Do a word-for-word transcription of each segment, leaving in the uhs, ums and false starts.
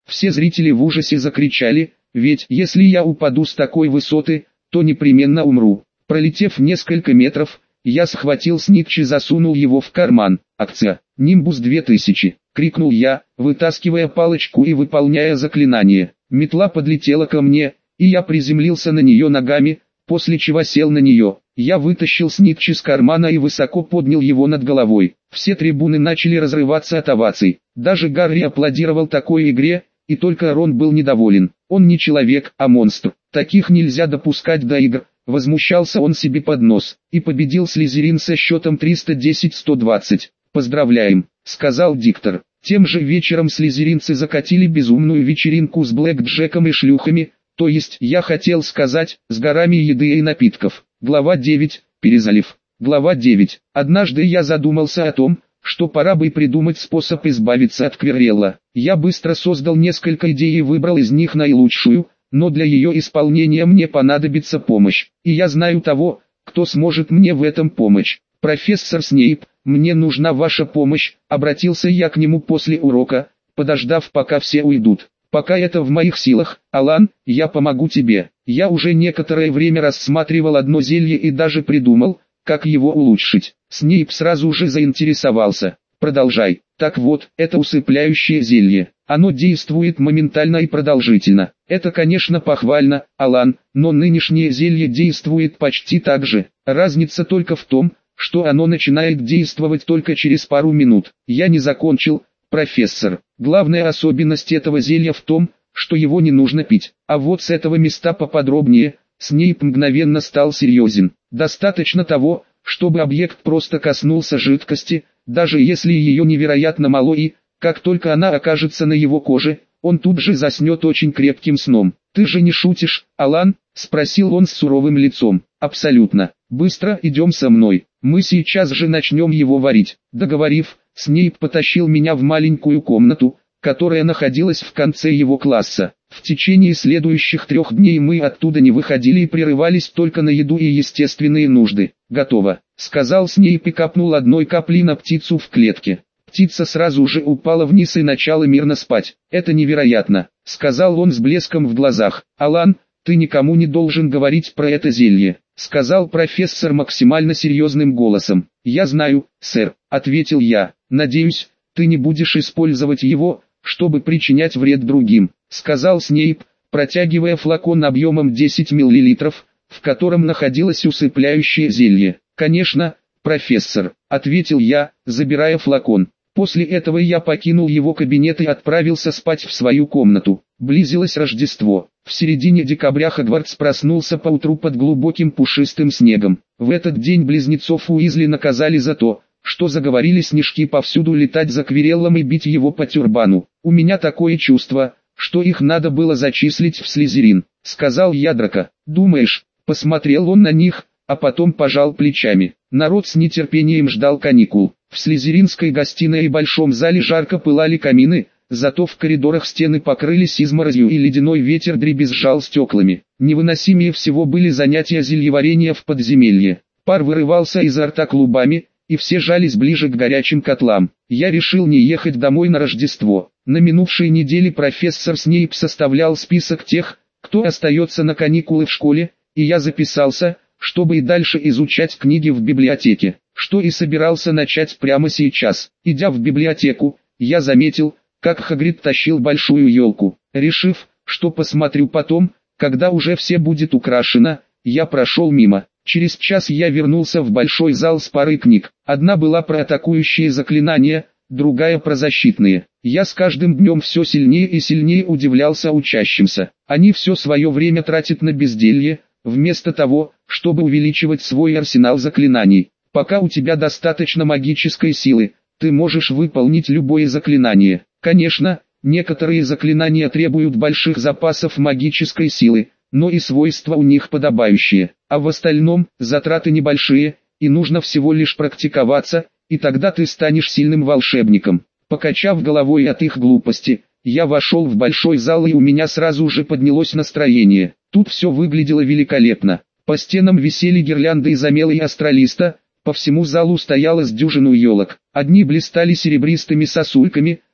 Все зрители в ужасе закричали, ведь если я упаду с такой высоты, то непременно умру. Пролетев несколько метров, я схватил снитч и засунул его в карман. «Акция! Нимбус две тысячи!» — крикнул я, вытаскивая палочку и выполняя заклинание. Метла подлетела ко мне, и я приземлился на нее ногами, после чего сел на нее. Я вытащил снитч из кармана и высоко поднял его над головой. Все трибуны начали разрываться от оваций. Даже Гарри аплодировал такой игре, и только Рон был недоволен. Он не человек, а монстр. Таких нельзя допускать до игр. Возмущался он себе под нос, и победил Слизерин со счетом триста десять — сто двадцать. «Поздравляем», — сказал диктор. Тем же вечером слизеринцы закатили безумную вечеринку с блэкджеком и шлюхами, то есть, я хотел сказать, с горами еды и напитков. Глава девять. Перезалив. Глава девять. Однажды я задумался о том, что пора бы придумать способ избавиться от Квиррелла. Я быстро создал несколько идей и выбрал из них наилучшую, но для ее исполнения мне понадобится помощь. И я знаю того, кто сможет мне в этом помочь. «Профессор Снейп, мне нужна ваша помощь», — обратился я к нему после урока, подождав пока все уйдут. «Пока это в моих силах, Алан, я помогу тебе. Я уже некоторое время рассматривал одно зелье и даже придумал, как его улучшить». Снейп сразу же заинтересовался. «Продолжай». «Так вот, это усыпляющее зелье. Оно действует моментально и продолжительно. Это, конечно, похвально, Алан, но нынешнее зелье действует почти так же. Разница только в том, что оно начинает действовать только через пару минут. Я не закончил, профессор. Главная особенность этого зелья в том, что его не нужно пить. А вот с этого места поподробнее». Снейп мгновенно стал серьезен. «Достаточно того, чтобы объект просто коснулся жидкости, даже если ее невероятно мало, и, как только она окажется на его коже, он тут же заснет очень крепким сном». «Ты же не шутишь, Алан?» — спросил он с суровым лицом. «Абсолютно. Быстро идем со мной. Мы сейчас же начнем его варить». Договорив, Снейп потащил меня в маленькую комнату, которая находилась в конце его класса. В течение следующих трех дней мы оттуда не выходили и прерывались только на еду и естественные нужды. «Готово», — сказал Снейп и капнул одной капли на птицу в клетке. Птица сразу же упала вниз и начала мирно спать. «Это невероятно», — сказал он с блеском в глазах. «Алан, ты никому не должен говорить про это зелье», — сказал профессор максимально серьезным голосом. «Я знаю, сэр», — ответил я. «Надеюсь, ты не будешь использовать его, чтобы причинять вред другим», — сказал Снейп, протягивая флакон объемом десять миллилитров, в котором находилось усыпляющее зелье. «Конечно, профессор», — ответил я, забирая флакон. После этого я покинул его кабинет и отправился спать в свою комнату. Близилось Рождество. В середине декабря Хогвартс проснулся поутру под глубоким пушистым снегом. В этот день близнецов Уизли наказали за то, что заговорили снежки повсюду летать за Квирреллом и бить его по тюрбану. «У меня такое чувство, что их надо было зачислить в Слизерин», — сказал я Драко. «Думаешь?» — посмотрел он на них, а потом пожал плечами. Народ с нетерпением ждал каникул. В слизеринской гостиной и большом зале жарко пылали камины, зато в коридорах стены покрылись изморозью и ледяной ветер дребезжал стеклами. Невыносимее всего были занятия зельеварения в подземелье. Пар вырывался изо рта клубами, и все жались ближе к горячим котлам. Я решил не ехать домой на Рождество. На минувшей неделе профессор Снейп составлял список тех, кто остается на каникулы в школе, и я записался, чтобы и дальше изучать книги в библиотеке, что и собирался начать прямо сейчас. Идя в библиотеку, я заметил, как Хагрид тащил большую елку. Решив, что посмотрю потом, когда уже все будет украшено, я прошел мимо. Через час я вернулся в большой зал с парой книг. Одна была про атакующие заклинания, другая про защитные. Я с каждым днем все сильнее и сильнее удивлялся учащимся. Они все свое время тратят на безделье, вместо того, чтобы увеличивать свой арсенал заклинаний. Пока у тебя достаточно магической силы, ты можешь выполнить любое заклинание. Конечно, некоторые заклинания требуют больших запасов магической силы, но и свойства у них подобающие. А в остальном, затраты небольшие, и нужно всего лишь практиковаться, и тогда ты станешь сильным волшебником. Покачав головой от их глупости, я вошел в большой зал, и у меня сразу же поднялось настроение. Тут все выглядело великолепно. По стенам висели гирлянды из омела и астролиста, по всему залу стояло с дюжину елок. Одни блистали серебристыми сосульками,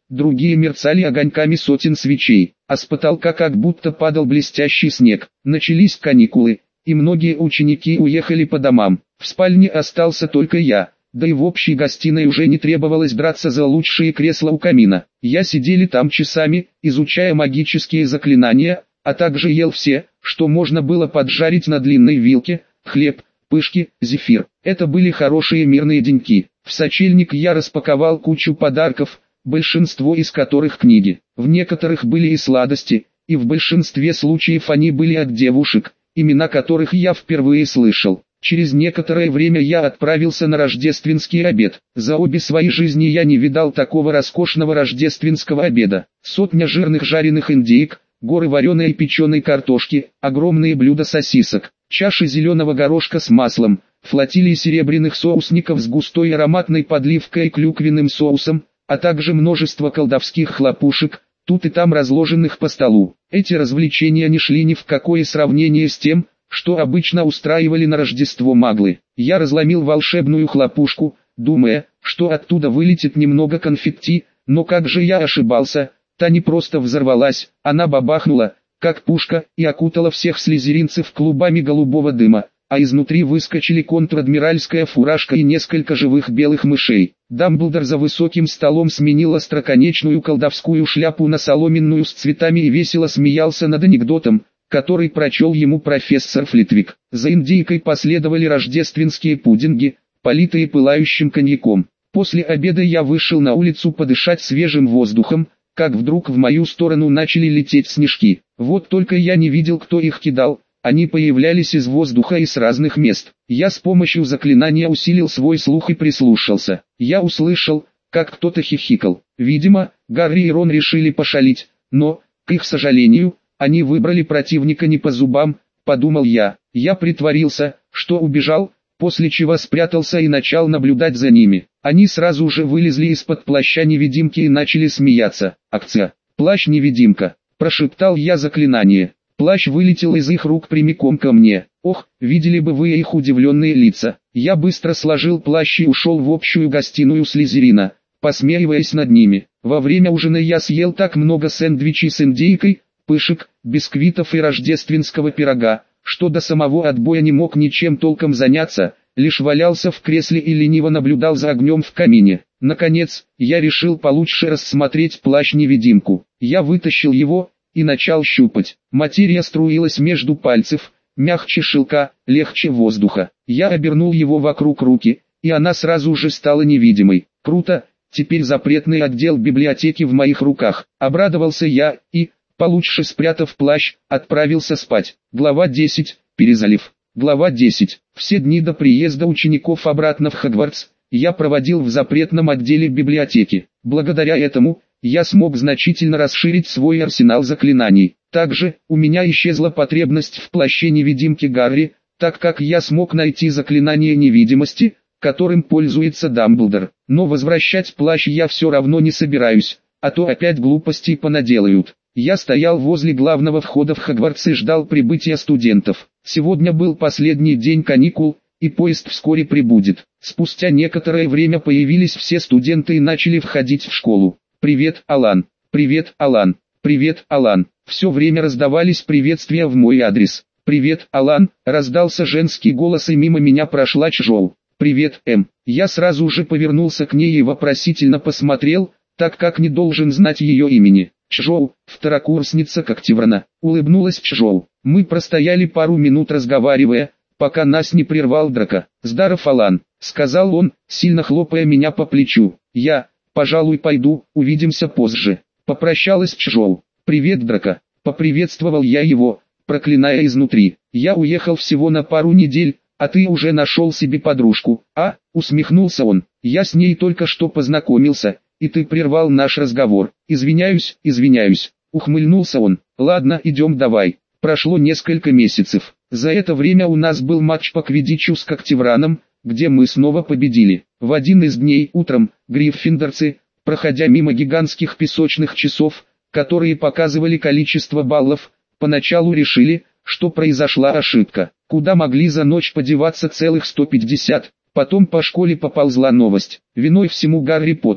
другие мерцали огоньками сотен свечей, а с потолка как будто падал блестящий снег. Начались каникулы, и многие ученики уехали по домам. В спальне остался только я, да и в общей гостиной уже не требовалось драться за лучшие кресла у камина. Я сидели там часами, изучая магические заклинания, а также ел все, что можно было поджарить на длинной вилке: хлеб, пышки, зефир. Это были хорошие мирные деньки. В сочельник я распаковал кучу подарков, большинство из которых книги. В некоторых были и сладости, и в большинстве случаев они были от девушек, имена которых я впервые слышал. Через некоторое время я отправился на рождественский обед. За обе свои жизни я не видал такого роскошного рождественского обеда. Сотня жирных жареных индейок, горы вареной и печеной картошки, огромные блюда сосисок, чаши зеленого горошка с маслом, флотилии серебряных соусников с густой ароматной подливкой и клюквенным соусом, а также множество колдовских хлопушек, тут и там разложенных по столу. Эти развлечения не шли ни в какое сравнение с тем, что обычно устраивали на Рождество маглы. Я разломил волшебную хлопушку, думая, что оттуда вылетит немного конфетти, но как же я ошибался, та не просто взорвалась, она бабахнула, как пушка, и окутала всех слизеринцев клубами голубого дыма, а изнутри выскочили контр-адмиральская фуражка и несколько живых белых мышей. Дамблдор за высоким столом сменил остроконечную колдовскую шляпу на соломенную с цветами и весело смеялся над анекдотом, который прочел ему профессор Флитвик. За индейкой последовали рождественские пудинги, политые пылающим коньяком. После обеда я вышел на улицу подышать свежим воздухом, как вдруг в мою сторону начали лететь снежки. Вот только я не видел, кто их кидал, они появлялись из воздуха и с разных мест. Я с помощью заклинания усилил свой слух и прислушался. Я услышал, как кто-то хихикал. Видимо, Гарри и Рон решили пошалить, но, к их сожалению, они выбрали противника не по зубам, подумал я. Я притворился, что убежал, после чего спрятался и начал наблюдать за ними. Они сразу же вылезли из-под плаща невидимки и начали смеяться. «Акция! Плащ-невидимка!» – прошептал я заклинание. Плащ вылетел из их рук прямиком ко мне. Ох, видели бы вы их удивленные лица. Я быстро сложил плащ и ушел в общую гостиную Слизерина, посмеиваясь над ними. Во время ужина я съел так много сэндвичей с индейкой, пышек, бисквитов и рождественского пирога, что до самого отбоя не мог ничем толком заняться, лишь валялся в кресле и лениво наблюдал за огнем в камине. Наконец, я решил получше рассмотреть плащ-невидимку. Я вытащил его и начал щупать. Материя струилась между пальцев, мягче шелка, легче воздуха. Я обернул его вокруг руки, и она сразу же стала невидимой. Круто, теперь запретный отдел библиотеки в моих руках. Обрадовался я и, получше спрятав плащ, отправился спать. Глава десять. Перезалив. Глава десять. Все дни до приезда учеников обратно в Хогвартс я проводил в запретном отделе библиотеки. Благодаря этому, я смог значительно расширить свой арсенал заклинаний. Также, у меня исчезла потребность в плаще-невидимке Гарри, так как я смог найти заклинание невидимости, которым пользуется Дамблдор. Но возвращать плащ я все равно не собираюсь, а то опять глупостей понаделают. Я стоял возле главного входа в Хогвартс и ждал прибытия студентов. Сегодня был последний день каникул, и поезд вскоре прибудет. Спустя некоторое время появились все студенты и начали входить в школу. «Привет, Алан! Привет, Алан! Привет, Алан!» Все время раздавались приветствия в мой адрес. «Привет, Алан!» — раздался женский голос, и мимо меня прошла Чжоу. «Привет, Эм!» Я сразу же повернулся к ней и вопросительно посмотрел, так как не должен знать ее имени. «Чжоу, второкурсница Когтеврана», — улыбнулась Чжоу. Мы простояли пару минут разговаривая, пока нас не прервал Драко. «Здаров, Алан», — сказал он, сильно хлопая меня по плечу. «Я, пожалуй, пойду, увидимся позже». Попрощалась Чжоу. «Привет, Драко», — поприветствовал я его, проклиная изнутри. «Я уехал всего на пару недель, а ты уже нашел себе подружку». «А», — усмехнулся он, — «я с ней только что познакомился, и ты прервал наш разговор». «Извиняюсь, извиняюсь», — ухмыльнулся он. «Ладно, идем давай». Прошло несколько месяцев. За это время у нас был матч по квиддичу с Когтевраном, где мы снова победили. В один из дней утром, гриффиндорцы, проходя мимо гигантских песочных часов, которые показывали количество баллов, поначалу решили, что произошла ошибка. Куда могли за ночь подеваться целых сто пятьдесят? Потом по школе поползла новость. Виной всему Гарри Поттер,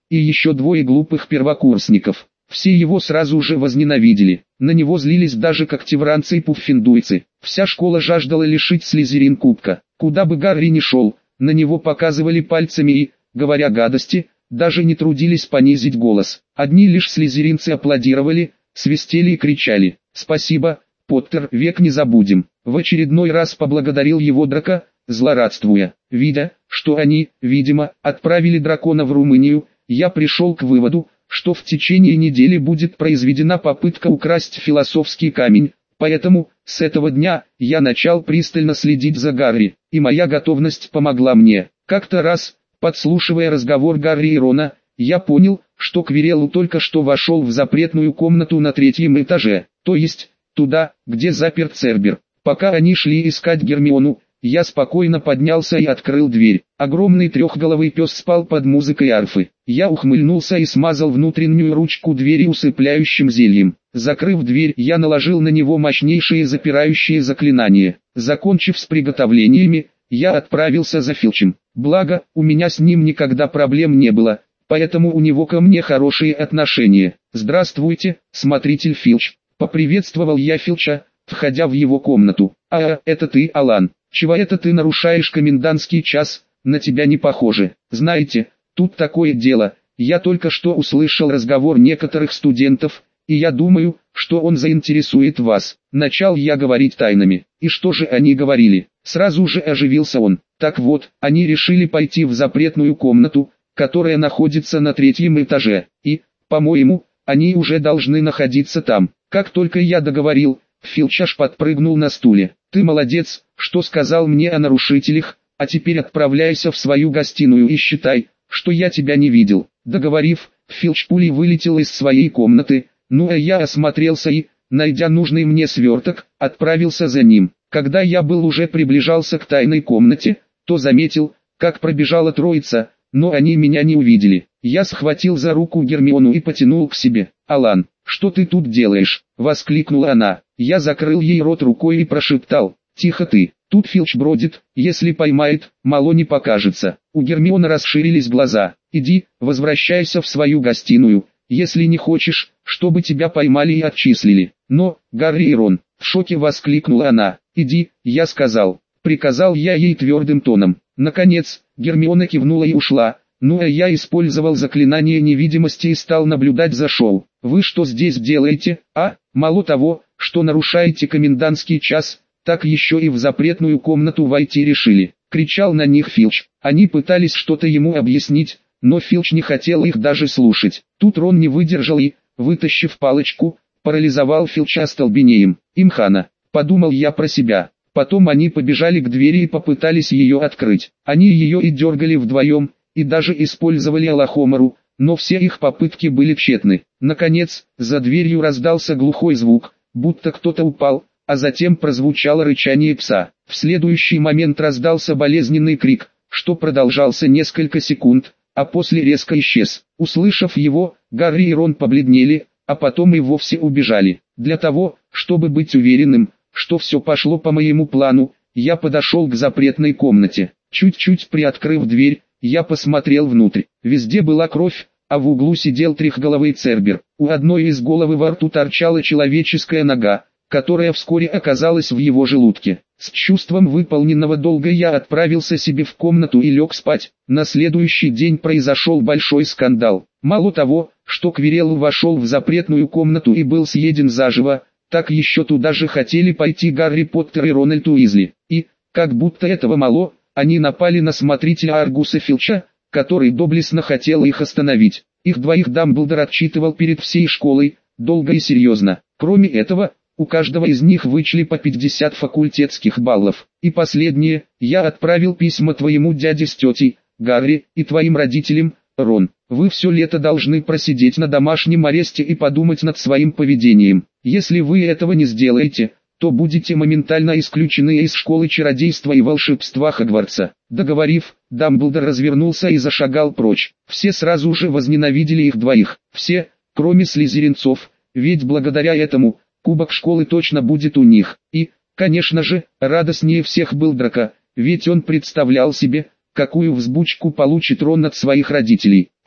и еще двое глупых первокурсников. Все его сразу же возненавидели, на него злились даже когтевранцы и пуффиндуйцы. Вся школа жаждала лишить Слизерин кубка. Куда бы Гарри ни шел, на него показывали пальцами и, говоря гадости, даже не трудились понизить голос. Одни лишь слизеринцы аплодировали, свистели и кричали: «Спасибо, Поттер, век не забудем». В очередной раз поблагодарил его Драко, злорадствуя. Видя, что они, видимо, отправили дракона в Румынию, я пришел к выводу, что в течение недели будет произведена попытка украсть философский камень, поэтому, с этого дня, я начал пристально следить за Гарри, и моя готовность помогла мне. Как-то раз, подслушивая разговор Гарри и Рона, я понял, что Квирелл только что вошел в запретную комнату на третьем этаже, то есть, туда, где заперт Цербер. Пока они шли искать Гермиону, я спокойно поднялся и открыл дверь. Огромный трехголовый пес спал под музыкой арфы. Я ухмыльнулся и смазал внутреннюю ручку двери усыпляющим зельем. Закрыв дверь, я наложил на него мощнейшие запирающие заклинания. Закончив с приготовлениями, я отправился за Филчем. Благо, у меня с ним никогда проблем не было, поэтому у него ко мне хорошие отношения. «Здравствуйте, смотритель Филч», — поприветствовал я Филча, входя в его комнату. «А, это ты, Алан? Чего это ты нарушаешь комендантский час? На тебя не похоже. Знаете, тут такое дело, я только что услышал разговор некоторых студентов, и я думаю, что он заинтересует вас». Начал я говорить тайнами. И что же они говорили? Сразу же оживился он. Так вот, они решили пойти в запретную комнату, которая находится на третьем этаже, и, по-моему, они уже должны находиться там. Как только я договорил, Филч аж подпрыгнул на стуле. «Ты молодец, что сказал мне о нарушителях, а теперь отправляйся в свою гостиную и считай, что я тебя не видел». Договорив, Филч пулей вылетел из своей комнаты, ну а я осмотрелся и, найдя нужный мне сверток, отправился за ним. Когда я был уже приближался к тайной комнате, то заметил, как пробежала троица, но они меня не увидели. Я схватил за руку Гермиону и потянул к себе. «Алан, что ты тут делаешь?» — воскликнула она. Я закрыл ей рот рукой и прошептал: «Тихо ты, тут Филч бродит, если поймает, мало не покажется». У Гермионы расширились глаза. «Иди, возвращайся в свою гостиную, если не хочешь, чтобы тебя поймали и отчислили». «Но, Гарри и Рон», — в шоке воскликнула она. «Иди», — я сказал. Приказал я ей твердым тоном. Наконец, Гермиона кивнула и ушла, ну а я использовал заклинание невидимости и стал наблюдать за шоу. «Вы что здесь делаете, а? Мало того, что нарушаете комендантский час, так еще и в запретную комнату войти решили», — кричал на них Филч. Они пытались что-то ему объяснить, но Филч не хотел их даже слушать. Тут Рон не выдержал и, вытащив палочку, парализовал Филча остолбенением. «Имхана», — подумал я про себя. Потом они побежали к двери и попытались ее открыть. Они ее и дергали вдвоем, и даже использовали Алахомару, но все их попытки были тщетны. Наконец, за дверью раздался глухой звук, будто кто-то упал, а затем прозвучало рычание пса. В следующий момент раздался болезненный крик, что продолжался несколько секунд, а после резко исчез. Услышав его, Гарри и Рон побледнели, а потом и вовсе убежали. Для того, чтобы быть уверенным, что все пошло по моему плану, я подошел к запретной комнате. Чуть-чуть приоткрыв дверь, я посмотрел внутрь. Везде была кровь, а в углу сидел трехголовый Цербер. У одной из головы во рту торчала человеческая нога, которая вскоре оказалась в его желудке. С чувством выполненного долга я отправился себе в комнату и лег спать. На следующий день произошел большой скандал. Мало того, что Квирелл вошел в запретную комнату и был съеден заживо, так еще туда же хотели пойти Гарри Поттер и Рональд Уизли. И, как будто этого мало, они напали на смотрителя Аргуса Филча, который доблестно хотел их остановить. Их двоих Дамблдор отчитывал перед всей школой, долго и серьезно. Кроме этого, у каждого из них вычли по пятьдесят факультетских баллов. И последнее, я отправил письма твоему дяде с тетей, Гарри, и твоим родителям, Рон. Вы все лето должны просидеть на домашнем аресте и подумать над своим поведением. Если вы этого не сделаете, то будете моментально исключены из школы чародейства и волшебства Хогвартса. Договорив, Дамблдор развернулся и зашагал прочь. Все сразу же возненавидели их двоих. Все, кроме слизеринцов, ведь благодаря этому, кубок школы точно будет у них. И, конечно же, радостнее всех был Драко, ведь он представлял себе, какую взбучку получит Рон от своих родителей.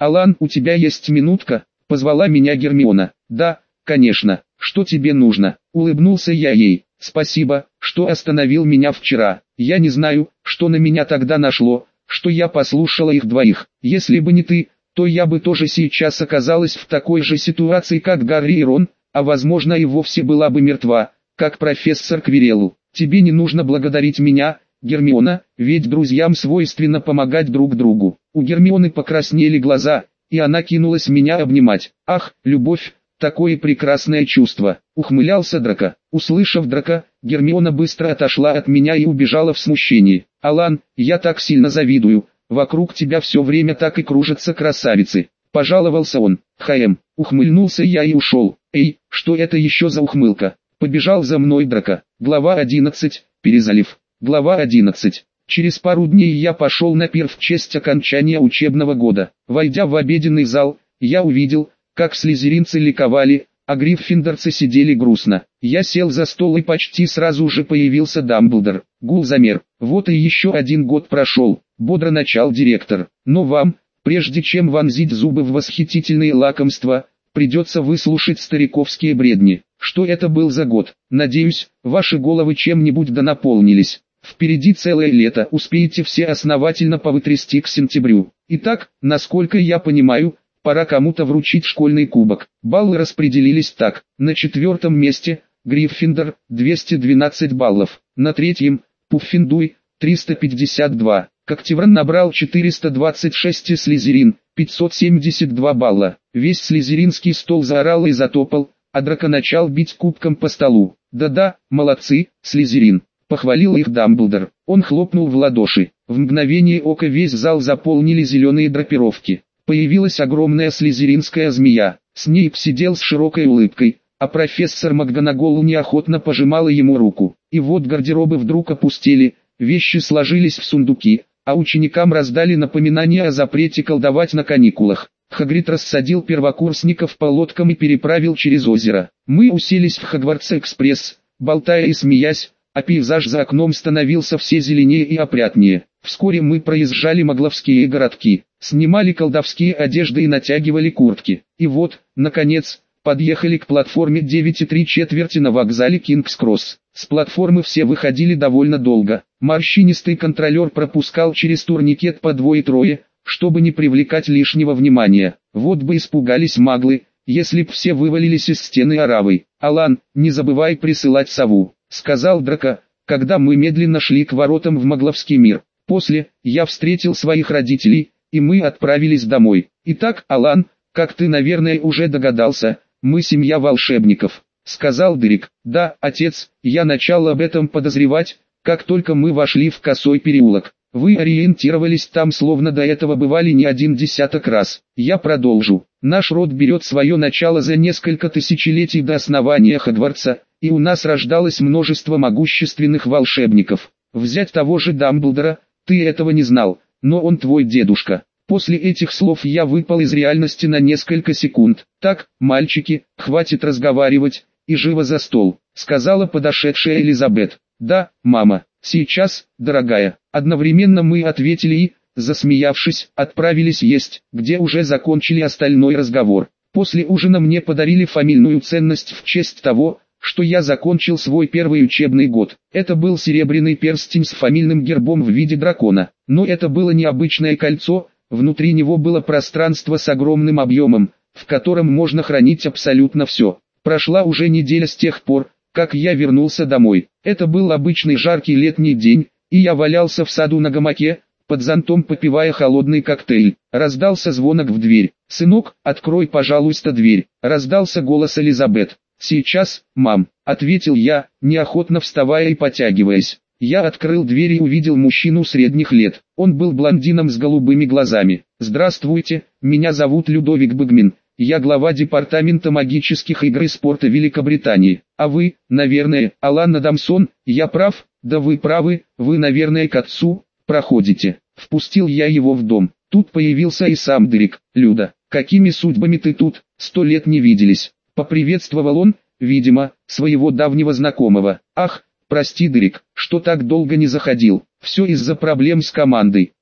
«Алан, у тебя есть минутка?» — позвала меня Гермиона. «Да, конечно. Что тебе нужно?» — улыбнулся я ей. «Спасибо, что остановил меня вчера. Я не знаю, что на меня тогда нашло, что я послушала их двоих. Если бы не ты, то я бы тоже сейчас оказалась в такой же ситуации, как Гарри и Рон, а возможно и вовсе была бы мертва, как профессор Квирелл. Тебе не нужно благодарить меня, Гермиона, ведь друзьям свойственно помогать друг другу». У Гермионы покраснели глаза, и она кинулась меня обнимать. «Ах, любовь, такое прекрасное чувство!» — ухмылялся Драко. Услышав Драко, Гермиона быстро отошла от меня и убежала в смущении. «Алан, я так сильно завидую, вокруг тебя все время так и кружатся красавицы», — пожаловался он. «Хаем», — ухмыльнулся я и ушел. «Эй, что это еще за ухмылка?» Побежал за мной Драко. Глава одиннадцать. Перезалив. Глава одиннадцать. Через пару дней я пошел на пир в честь окончания учебного года. Войдя в обеденный зал, я увидел, как слизеринцы ликовали, а гриффиндорцы сидели грустно. Я сел за стол и почти сразу же появился Дамблдор. Гул замер. «Вот и еще один год прошел», — бодро начал директор. «Но вам, прежде чем вонзить зубы в восхитительные лакомства, придется выслушать стариковские бредни. Что это был за год? Надеюсь, ваши головы чем-нибудь да наполнились. Впереди целое лето, успеете все основательно повытрясти к сентябрю. Итак, насколько я понимаю, пора кому-то вручить школьный кубок». Баллы распределились так: на четвертом месте Гриффиндор двести двенадцать баллов, на третьем Пуффиндуй триста пятьдесят два, Когтевран набрал четыреста двадцать шесть и Слизерин пятьсот семьдесят два балла. Весь слизеринский стол заорал и затопал, а Драко начал бить кубком по столу. «Да-да, молодцы, Слизерин», — похвалил их Дамблдор. Он хлопнул в ладоши. В мгновение ока весь зал заполнили зеленые драпировки. Появилась огромная слизеринская змея. Снейп сидел с широкой улыбкой, а профессор МакГонагал неохотно пожимала ему руку. И вот гардеробы вдруг опустели, вещи сложились в сундуки, а ученикам раздали напоминание о запрете колдовать на каникулах. Хагрид рассадил первокурсников по лодкам и переправил через озеро. Мы уселись в Хогвартс-экспресс, болтая и смеясь, а пейзаж за окном становился все зеленее и опрятнее. Вскоре мы проезжали магловские городки, снимали колдовские одежды и натягивали куртки. И вот, наконец, подъехали к платформе девять и три четверти на вокзале Кингс-Кросс. С платформы все выходили довольно долго. Морщинистый контролер пропускал через турникет по двое-трое, чтобы не привлекать лишнего внимания. Вот бы испугались маглы, если б все вывалились из стены оравой. «Алан, не забывай присылать сову», — сказал Драко, когда мы медленно шли к воротам в магловский мир. После, я встретил своих родителей, и мы отправились домой. «Итак, Алан, как ты, наверное, уже догадался, мы семья волшебников», — сказал Дерек. «Да, отец, я начал об этом подозревать, как только мы вошли в Косой переулок. Вы ориентировались там, словно до этого бывали не один десяток раз. Я продолжу. Наш род берет свое начало за несколько тысячелетий до основания Хогвартса, и у нас рождалось множество могущественных волшебников. Взять того же Дамблдора, ты этого не знал, но он твой дедушка». После этих слов я выпал из реальности на несколько секунд. «Так, мальчики, хватит разговаривать, и живо за стол», — сказала подошедшая Элизабет. «Да, мама, сейчас, дорогая». Одновременно мы ответили и, засмеявшись, отправились есть, где уже закончили остальной разговор. После ужина мне подарили фамильную ценность в честь того, что я закончил свой первый учебный год. Это был серебряный перстень с фамильным гербом в виде дракона. Но это было не обычное кольцо, внутри него было пространство с огромным объемом, в котором можно хранить абсолютно все. Прошла уже неделя с тех пор, как я вернулся домой. Это был обычный жаркий летний день, и я валялся в саду на гамаке, под зонтом попивая холодный коктейль. Раздался звонок в дверь. «Сынок, открой, пожалуйста, дверь», — раздался голос Элизабет. «Сейчас, мам», — ответил я, неохотно вставая и потягиваясь. Я открыл дверь и увидел мужчину средних лет. Он был блондином с голубыми глазами. «Здравствуйте, меня зовут Людовик Бэгмин. Я глава департамента магических игр и спорта Великобритании. А вы, наверное, Алан Адамсон, я прав?» «Да вы правы, вы, наверное, к отцу проходите». Впустил я его в дом. Тут появился и сам Дерек. «Люда, какими судьбами ты тут? Сто лет не виделись». Поприветствовал он, видимо, своего давнего знакомого. «Ах, прости, Дерек, что так долго не заходил. Все из-за проблем с командой.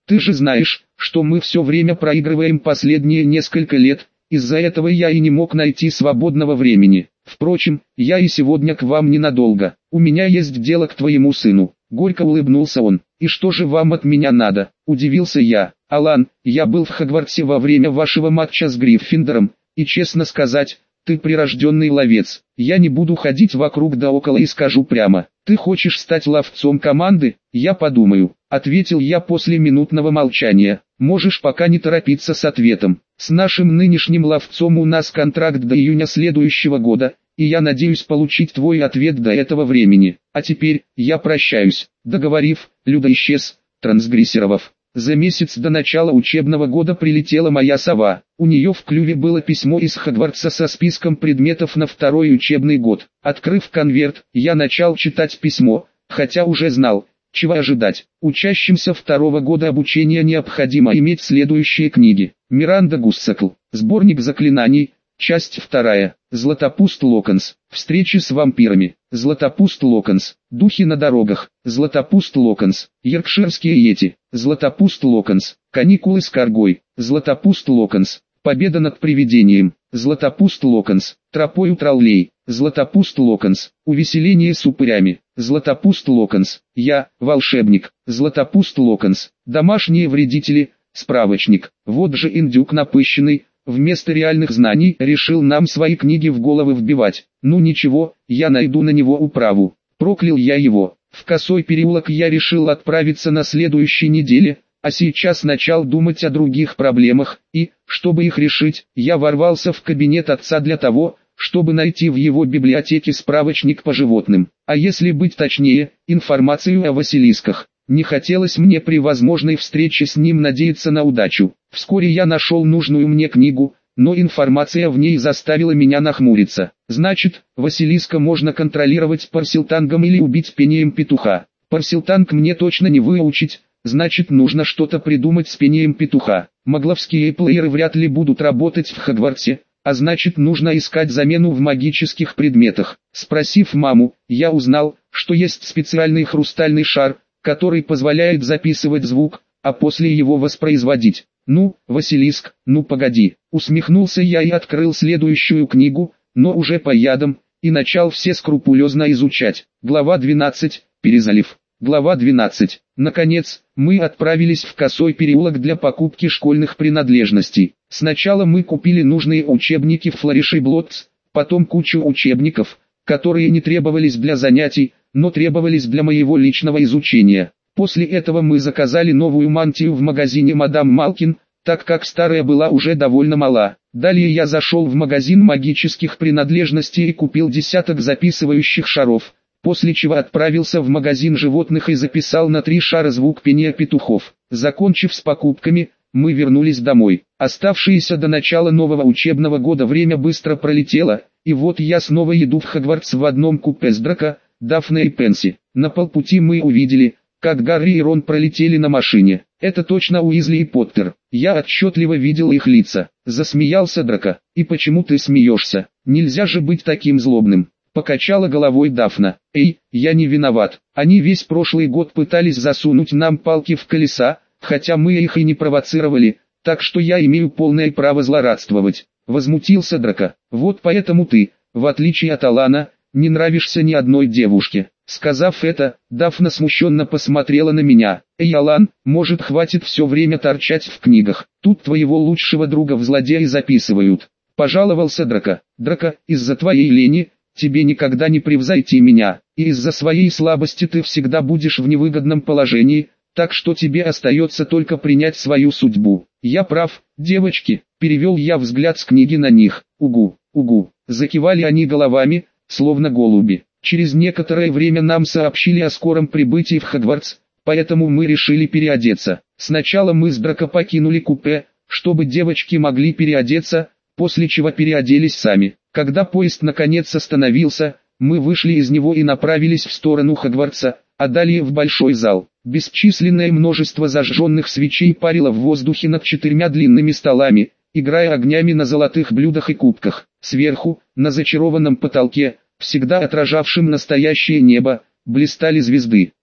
Ты же знаешь, что мы все время проигрываем последние несколько лет, из-за этого я и не мог найти свободного времени. Впрочем, я и сегодня к вам ненадолго. У меня есть дело к твоему сыну». Горько улыбнулся он. «И что же вам от меня надо?» – удивился я. «Алан, я был в Хогвартсе во время вашего матча с Гриффиндором, и честно сказать, ты прирожденный ловец. Я не буду ходить вокруг да около и скажу прямо. Ты хочешь стать ловцом команды? Я подумаю», – ответил я после минутного молчания. «Можешь пока не торопиться с ответом. С нашим нынешним ловцом у нас контракт до июня следующего года, и я надеюсь получить твой ответ до этого времени. А теперь, я прощаюсь». Договорив, Люда исчез, трансгрессировав. За месяц до начала учебного года прилетела моя сова. У нее в клюве было письмо из Хогвартса со списком предметов на второй учебный год. Открыв конверт, я начал читать письмо, хотя уже знал, чего ожидать. Учащимся второго года обучения необходимо иметь следующие книги. Миранда Гуссакл. Сборник заклинаний. Часть вторая. Златопуст Локонс. Встречи с вампирами. Златопуст Локонс. Духи на дорогах. Златопуст Локонс. Йоркширские йети. Златопуст Локонс. Каникулы с коргой. Златопуст Локонс. Победа над привидением. Златопуст Локонс. Тропою троллей. Златопуст Локонс. Увеселение с упырями. Златопуст Локонс. Я, волшебник. Златопуст Локонс. Домашние вредители. Справочник. Вот же индюк напыщенный. Вместо реальных знаний решил нам свои книги в головы вбивать. Ну ничего, я найду на него управу. Проклял я его. В Косой переулок я решил отправиться на следующей неделе, а сейчас начал думать о других проблемах, и, чтобы их решить, я ворвался в кабинет отца для того, чтобы найти в его библиотеке справочник по животным, а если быть точнее, информацию о василисках. Не хотелось мне при возможной встрече с ним надеяться на удачу. Вскоре я нашел нужную мне книгу, но информация в ней заставила меня нахмуриться. Значит, Василиска можно контролировать парсилтангом или убить пением петуха. Парсилтанг мне точно не выучить, значит нужно что-то придумать с пением петуха. Магловские плееры вряд ли будут работать в Хогвартсе, а значит нужно искать замену в магических предметах. Спросив маму, я узнал, что есть специальный хрустальный шар, который позволяет записывать звук, а после его воспроизводить. «Ну, Василиск, ну погоди», усмехнулся я и открыл следующую книгу, но уже по ядам, и начал все скрупулезно изучать. Глава двенадцать. Перезалив. Глава двенадцать. Наконец, мы отправились в Косой переулок для покупки школьных принадлежностей. Сначала мы купили нужные учебники в Flourish и Blotts, потом кучу учебников, которые не требовались для занятий, но требовались для моего личного изучения. После этого мы заказали новую мантию в магазине «Мадам Малкин», так как старая была уже довольно мала. Далее я зашел в магазин магических принадлежностей и купил десяток записывающих шаров, после чего отправился в магазин животных и записал на три шара звук пения петухов. Закончив с покупками, мы вернулись домой. Оставшееся до начала нового учебного года время быстро пролетело, и вот я снова иду в Хогвартс в одном купе с Драко, Дафной и Пенси. На полпути мы увидели, как Гарри и Рон пролетели на машине. Это точно Уизли и Поттер. Я отчетливо видел их лица. Засмеялся Драко. «И почему ты смеешься? Нельзя же быть таким злобным». Покачала головой Дафна. «Эй, я не виноват. Они весь прошлый год пытались засунуть нам палки в колеса, хотя мы их и не провоцировали, так что я имею полное право злорадствовать». Возмутился Драко. «Вот поэтому ты, в отличие от Алана, не нравишься ни одной девушке». Сказав это, Дафна смущенно посмотрела на меня. «Эй, Алан, может хватит все время торчать в книгах? Тут твоего лучшего друга в злодеи записывают». Пожаловался Драко. «Драко, из-за твоей лени, тебе никогда не превзойти меня, и из-за своей слабости ты всегда будешь в невыгодном положении, так что тебе остается только принять свою судьбу». «Я прав, девочки», перевел я взгляд с книги на них. «Угу, угу», закивали они головами, словно голуби. Через некоторое время нам сообщили о скором прибытии в Хогвартс, поэтому мы решили переодеться. Сначала мы с Драко покинули купе, чтобы девочки могли переодеться, после чего переоделись сами. Когда поезд наконец остановился, мы вышли из него и направились в сторону Хогвартса, а далее в большой зал. Бесчисленное множество зажженных свечей парило в воздухе над четырьмя длинными столами, играя огнями на золотых блюдах и кубках. Сверху, на зачарованном потолке, всегда отражавшим настоящее небо, блистали звезды.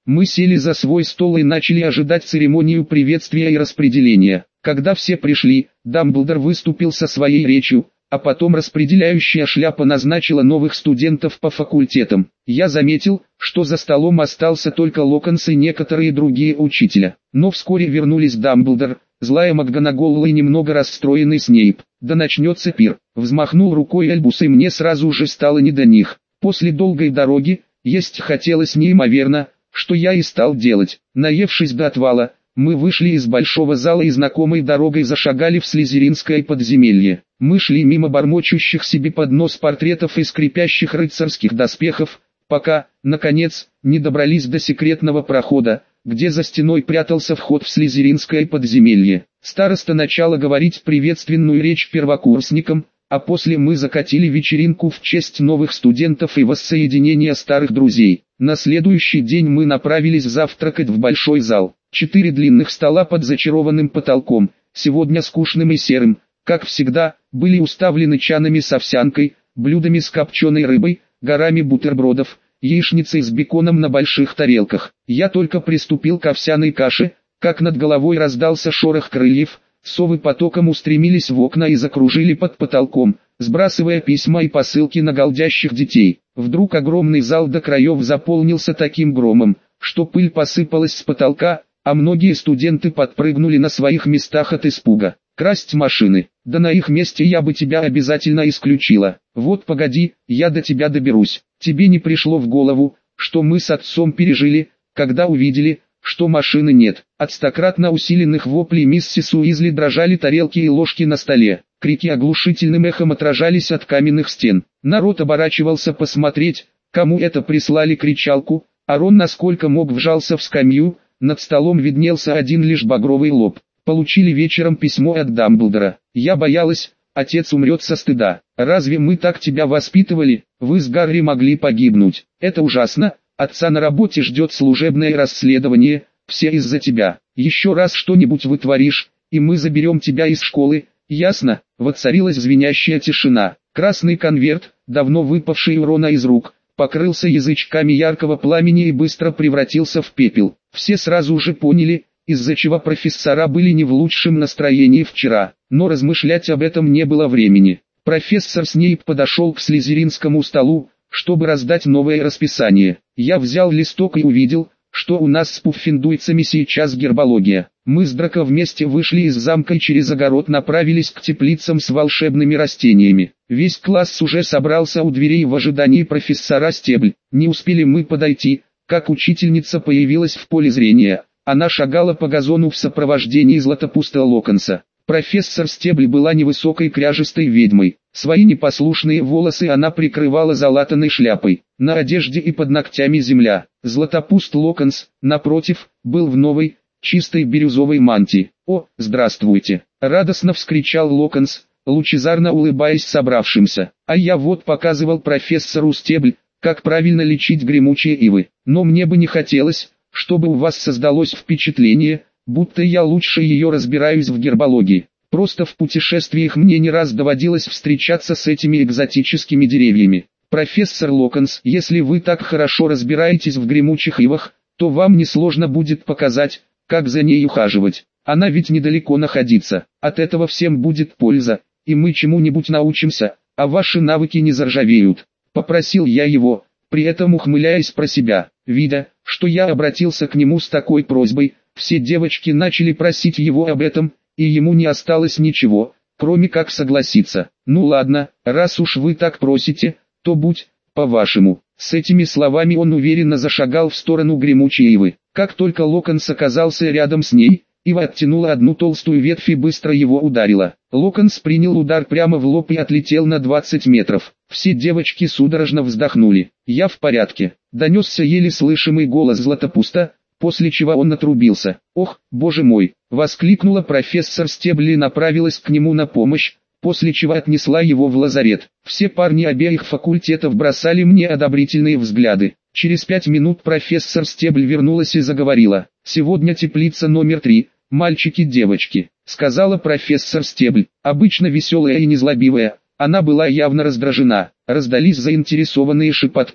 Мы сели за свой стол и начали ожидать церемонию приветствия и распределения. Когда все пришли, Дамблдор выступил со своей речью, а потом распределяющая шляпа назначила новых студентов по факультетам. Я заметил, что за столом остался только Локонс и некоторые другие учителя. Но вскоре вернулись Дамблдор, злая МакГонагал и немного расстроенный Снейп. «Да начнется пир», — взмахнул рукой Альбус, и мне сразу же стало не до них. После долгой дороги, есть хотелось неимоверно, что я и стал делать. Наевшись до отвала, мы вышли из большого зала и знакомой дорогой зашагали в Слизеринское подземелье. Мы шли мимо бормочущих себе под нос портретов и скрипящих рыцарских доспехов, пока, наконец, не добрались до секретного прохода, где за стеной прятался вход в Слизеринское подземелье. Староста начала говорить приветственную речь первокурсникам, а после мы закатили вечеринку в честь новых студентов и воссоединения старых друзей. На следующий день мы направились завтракать в большой зал. Четыре длинных стола под зачарованным потолком, сегодня скучным и серым, как всегда, были уставлены чанами с овсянкой, блюдами с копченой рыбой, горами бутербродов, яичницей с беконом на больших тарелках. Я только приступил к овсяной каше, как над головой раздался шорох крыльев, совы потоком устремились в окна и закружили под потолком, сбрасывая письма и посылки на голдящих детей. Вдруг огромный зал до краев заполнился таким громом, что пыль посыпалась с потолка, а многие студенты подпрыгнули на своих местах от испуга. «Красть машины, да на их месте я бы тебя обязательно исключила. Вот погоди, я до тебя доберусь. Тебе не пришло в голову, что мы с отцом пережили, когда увидели, что машины нет». От стократно усиленных воплей миссис Уизли дрожали тарелки и ложки на столе. Крики оглушительным эхом отражались от каменных стен. Народ оборачивался посмотреть, кому это прислали кричалку, а Рон насколько мог вжался в скамью. Над столом виднелся один лишь багровый лоб. Получили вечером письмо от Дамблдора. Я боялась, отец умрет со стыда. Разве мы так тебя воспитывали? Вы с Гарри могли погибнуть. Это ужасно. Отца на работе ждет служебное расследование. Все из-за тебя. Еще раз что-нибудь вытворишь, и мы заберем тебя из школы. Ясно? Воцарилась звенящая тишина. Красный конверт, давно выпавший у Рона из рук, покрылся язычками яркого пламени и быстро превратился в пепел. Все сразу же поняли, из-за чего профессора были не в лучшем настроении вчера, но размышлять об этом не было времени. Профессор Снейп подошел к слизеринскому столу, чтобы раздать новое расписание. Я взял листок и увидел, что у нас с пуффиндуйцами сейчас гербология. Мы с Драко вместе вышли из замка и через огород направились к теплицам с волшебными растениями. Весь класс уже собрался у дверей в ожидании профессора Стебль. Не успели мы подойти, как учительница появилась в поле зрения. Она шагала по газону в сопровождении Златопуста Локонса. Профессор Стебль была невысокой кряжестой ведьмой. Свои непослушные волосы она прикрывала залатанной шляпой. На одежде и под ногтями земля. Златопуст Локонс, напротив, был в новой, чистой бирюзовой мантии. «О, здравствуйте!» — радостно вскричал Локонс, лучезарно улыбаясь собравшимся. «А я вот показывал профессору Стебль, как правильно лечить гремучие ивы. Но мне бы не хотелось, чтобы у вас создалось впечатление, будто я лучше ее разбираюсь в гербологии. Просто в путешествиях мне не раз доводилось встречаться с этими экзотическими деревьями. Профессор Локонс, если вы так хорошо разбираетесь в гремучих ивах, то вам несложно будет показать, как за ней ухаживать. Она ведь недалеко находится. От этого всем будет польза, и мы чему-нибудь научимся, а ваши навыки не заржавеют». Попросил я его, при этом ухмыляясь про себя. Видя, что я обратился к нему с такой просьбой, все девочки начали просить его об этом, и ему не осталось ничего, кроме как согласиться. «Ну ладно, раз уж вы так просите, то будь, по-вашему». С этими словами он уверенно зашагал в сторону гремучей ивы. Как только Локонс оказался рядом с ней, ива оттянула одну толстую ветвь и быстро его ударила. Локонс принял удар прямо в лоб и отлетел на двадцать метров. Все девочки судорожно вздохнули. «Я в порядке», — донесся еле слышимый голос Златопуста, после чего он отрубился. «Ох, боже мой!» — воскликнула профессор Стебль и направилась к нему на помощь, после чего отнесла его в лазарет. Все парни обеих факультетов бросали мне одобрительные взгляды. Через пять минут профессор Стебль вернулась и заговорила. «Сегодня теплица номер три, мальчики-девочки», — сказала профессор Стебль. Обычно веселая и незлобивая, она была явно раздражена. Раздались заинтересованные шепотки.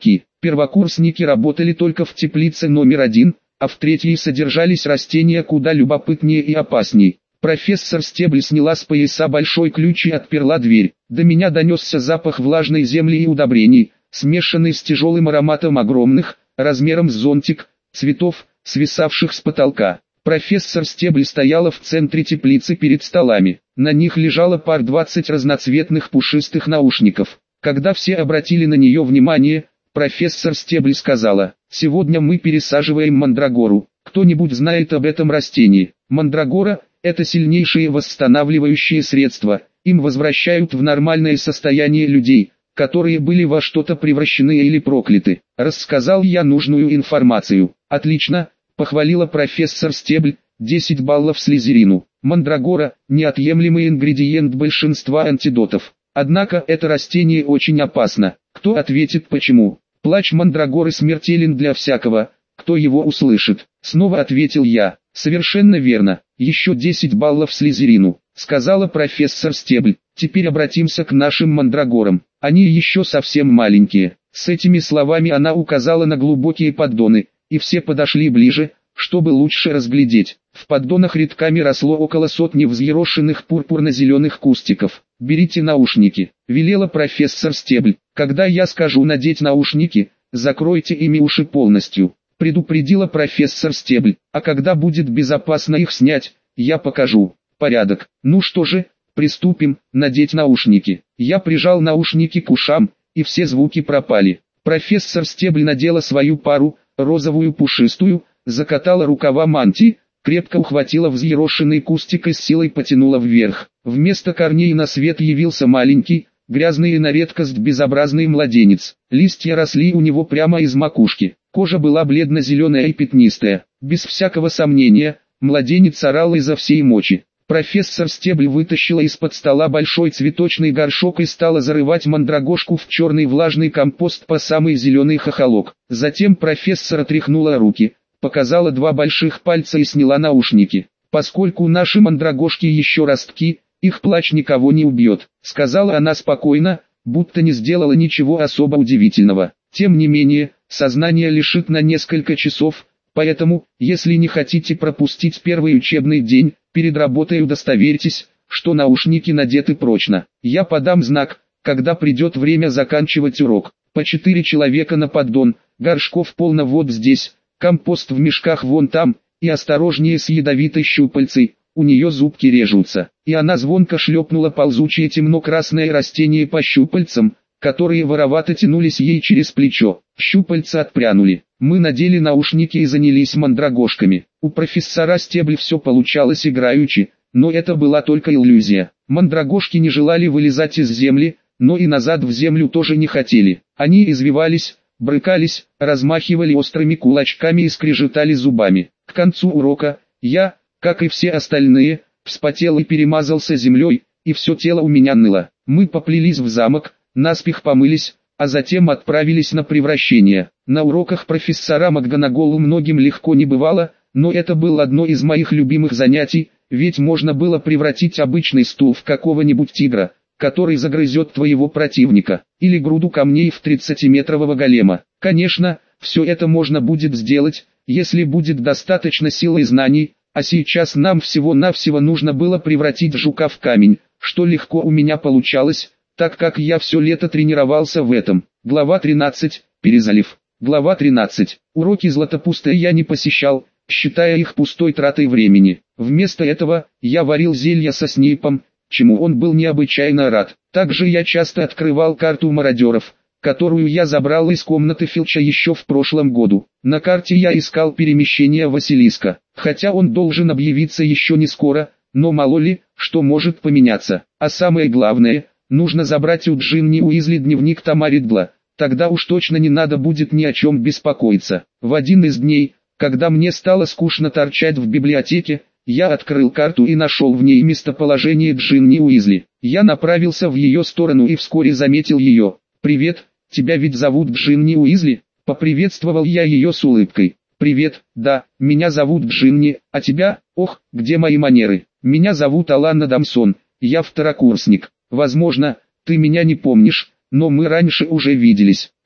Первокурсники работали только в теплице номер один, а в третьей содержались растения куда любопытнее и опасней. Профессор Стебль сняла с пояса большой ключ и отперла дверь. До меня донесся запах влажной земли и удобрений, смешанный с тяжелым ароматом огромных, размером с зонтик, цветов, свисавших с потолка. Профессор Стебль стояла в центре теплицы перед столами. На них лежало пар двадцать разноцветных пушистых наушников. Когда все обратили на нее внимание, профессор Стебль сказала: «Сегодня мы пересаживаем мандрагору. Кто-нибудь знает об этом растении?» Мандрагора – это сильнейшее восстанавливающее средство. Им возвращают в нормальное состояние людей, которые были во что-то превращены или прокляты. Рассказал я нужную информацию. «Отлично», – похвалила профессор Стебль, десять баллов Слизерину. Мандрагора – неотъемлемый ингредиент большинства антидотов. Однако это растение очень опасно. Кто ответит почему? Плач мандрагоры смертелен для всякого, кто его услышит. Снова ответил я. Совершенно верно. Еще десять баллов Слизерину, сказала профессор Стебль. Теперь обратимся к нашим мандрагорам. Они еще совсем маленькие. С этими словами она указала на глубокие поддоны, и все подошли ближе, чтобы лучше разглядеть. В поддонах рядками росло около сотни взъерошенных пурпурно-зеленых кустиков. «Берите наушники», — велела профессор Стебль. «Когда я скажу надеть наушники, закройте ими уши полностью», — предупредила профессор Стебль. «А когда будет безопасно их снять, я покажу. Порядок. Ну что же, приступим. Надеть наушники». Я прижал наушники к ушам, и все звуки пропали. Профессор Стебль надела свою пару, розовую пушистую, закатала рукава мантии, крепко ухватила взъерошенный кустик и с силой потянула вверх. Вместо корней на свет явился маленький, грязный и на редкость безобразный младенец. Листья росли у него прямо из макушки. Кожа была бледно-зеленая и пятнистая. Без всякого сомнения, младенец орал изо всей мочи. Профессор Стебль вытащила из-под стола большой цветочный горшок и стала зарывать мандрагошку в черный влажный компост по самый зеленый хохолок. Затем профессор отряхнула руки, показала два больших пальца и сняла наушники. «Поскольку наши мандрагошки еще ростки, их плач никого не убьет», — сказала она спокойно, будто не сделала ничего особо удивительного. «Тем не менее, сознание лишит на несколько часов, поэтому, если не хотите пропустить первый учебный день, перед работой удостоверьтесь, что наушники надеты прочно. Я подам знак, когда придет время заканчивать урок. По четыре человека на поддон, горшков полно вот здесь, компост в мешках вон там, и осторожнее с ядовитой щупальцей, у нее зубки режутся». И она звонко шлепнула ползучее темно-красное растение по щупальцам, которые воровато тянулись ей через плечо. Щупальца отпрянули. Мы надели наушники и занялись мандрагошками. У профессора Стебль все получалось играючи, но это была только иллюзия. Мандрагошки не желали вылезать из земли, но и назад в землю тоже не хотели. Они извивались, брыкались, размахивали острыми кулачками и скрежетали зубами. К концу урока, я, как и все остальные, вспотел и перемазался землей, и все тело у меня ныло. Мы поплелись в замок, наспех помылись, а затем отправились на превращение. На уроках профессора МакГонагалл многим легко не бывало, но это было одно из моих любимых занятий, ведь можно было превратить обычный стул в какого-нибудь тигра, который загрызет твоего противника, или груду камней в тридцатиметрового голема. Конечно, все это можно будет сделать, если будет достаточно сил и знаний, а сейчас нам всего-навсего нужно было превратить жука в камень, что легко у меня получалось, так как я все лето тренировался в этом. Глава тринадцать. Перезалив. Глава тринадцать. Уроки Златопуста я не посещал, считая их пустой тратой времени. Вместо этого, я варил зелья со Снейпом, чему он был необычайно рад. Также я часто открывал карту мародеров, которую я забрал из комнаты Филча еще в прошлом году. На карте я искал перемещение Василиска, хотя он должен объявиться еще не скоро, но мало ли, что может поменяться. А самое главное, нужно забрать у Джинни Уизли дневник Тома Ридла, тогда уж точно не надо будет ни о чем беспокоиться. В один из дней, когда мне стало скучно торчать в библиотеке, я открыл карту и нашел в ней местоположение Джинни Уизли. Я направился в ее сторону и вскоре заметил ее. «Привет, тебя ведь зовут Джинни Уизли?» Поприветствовал я ее с улыбкой. «Привет, да, меня зовут Джинни, а тебя? Ох, где мои манеры? Меня зовут Алан Адамсон, я второкурсник. Возможно, ты меня не помнишь, но мы раньше уже виделись.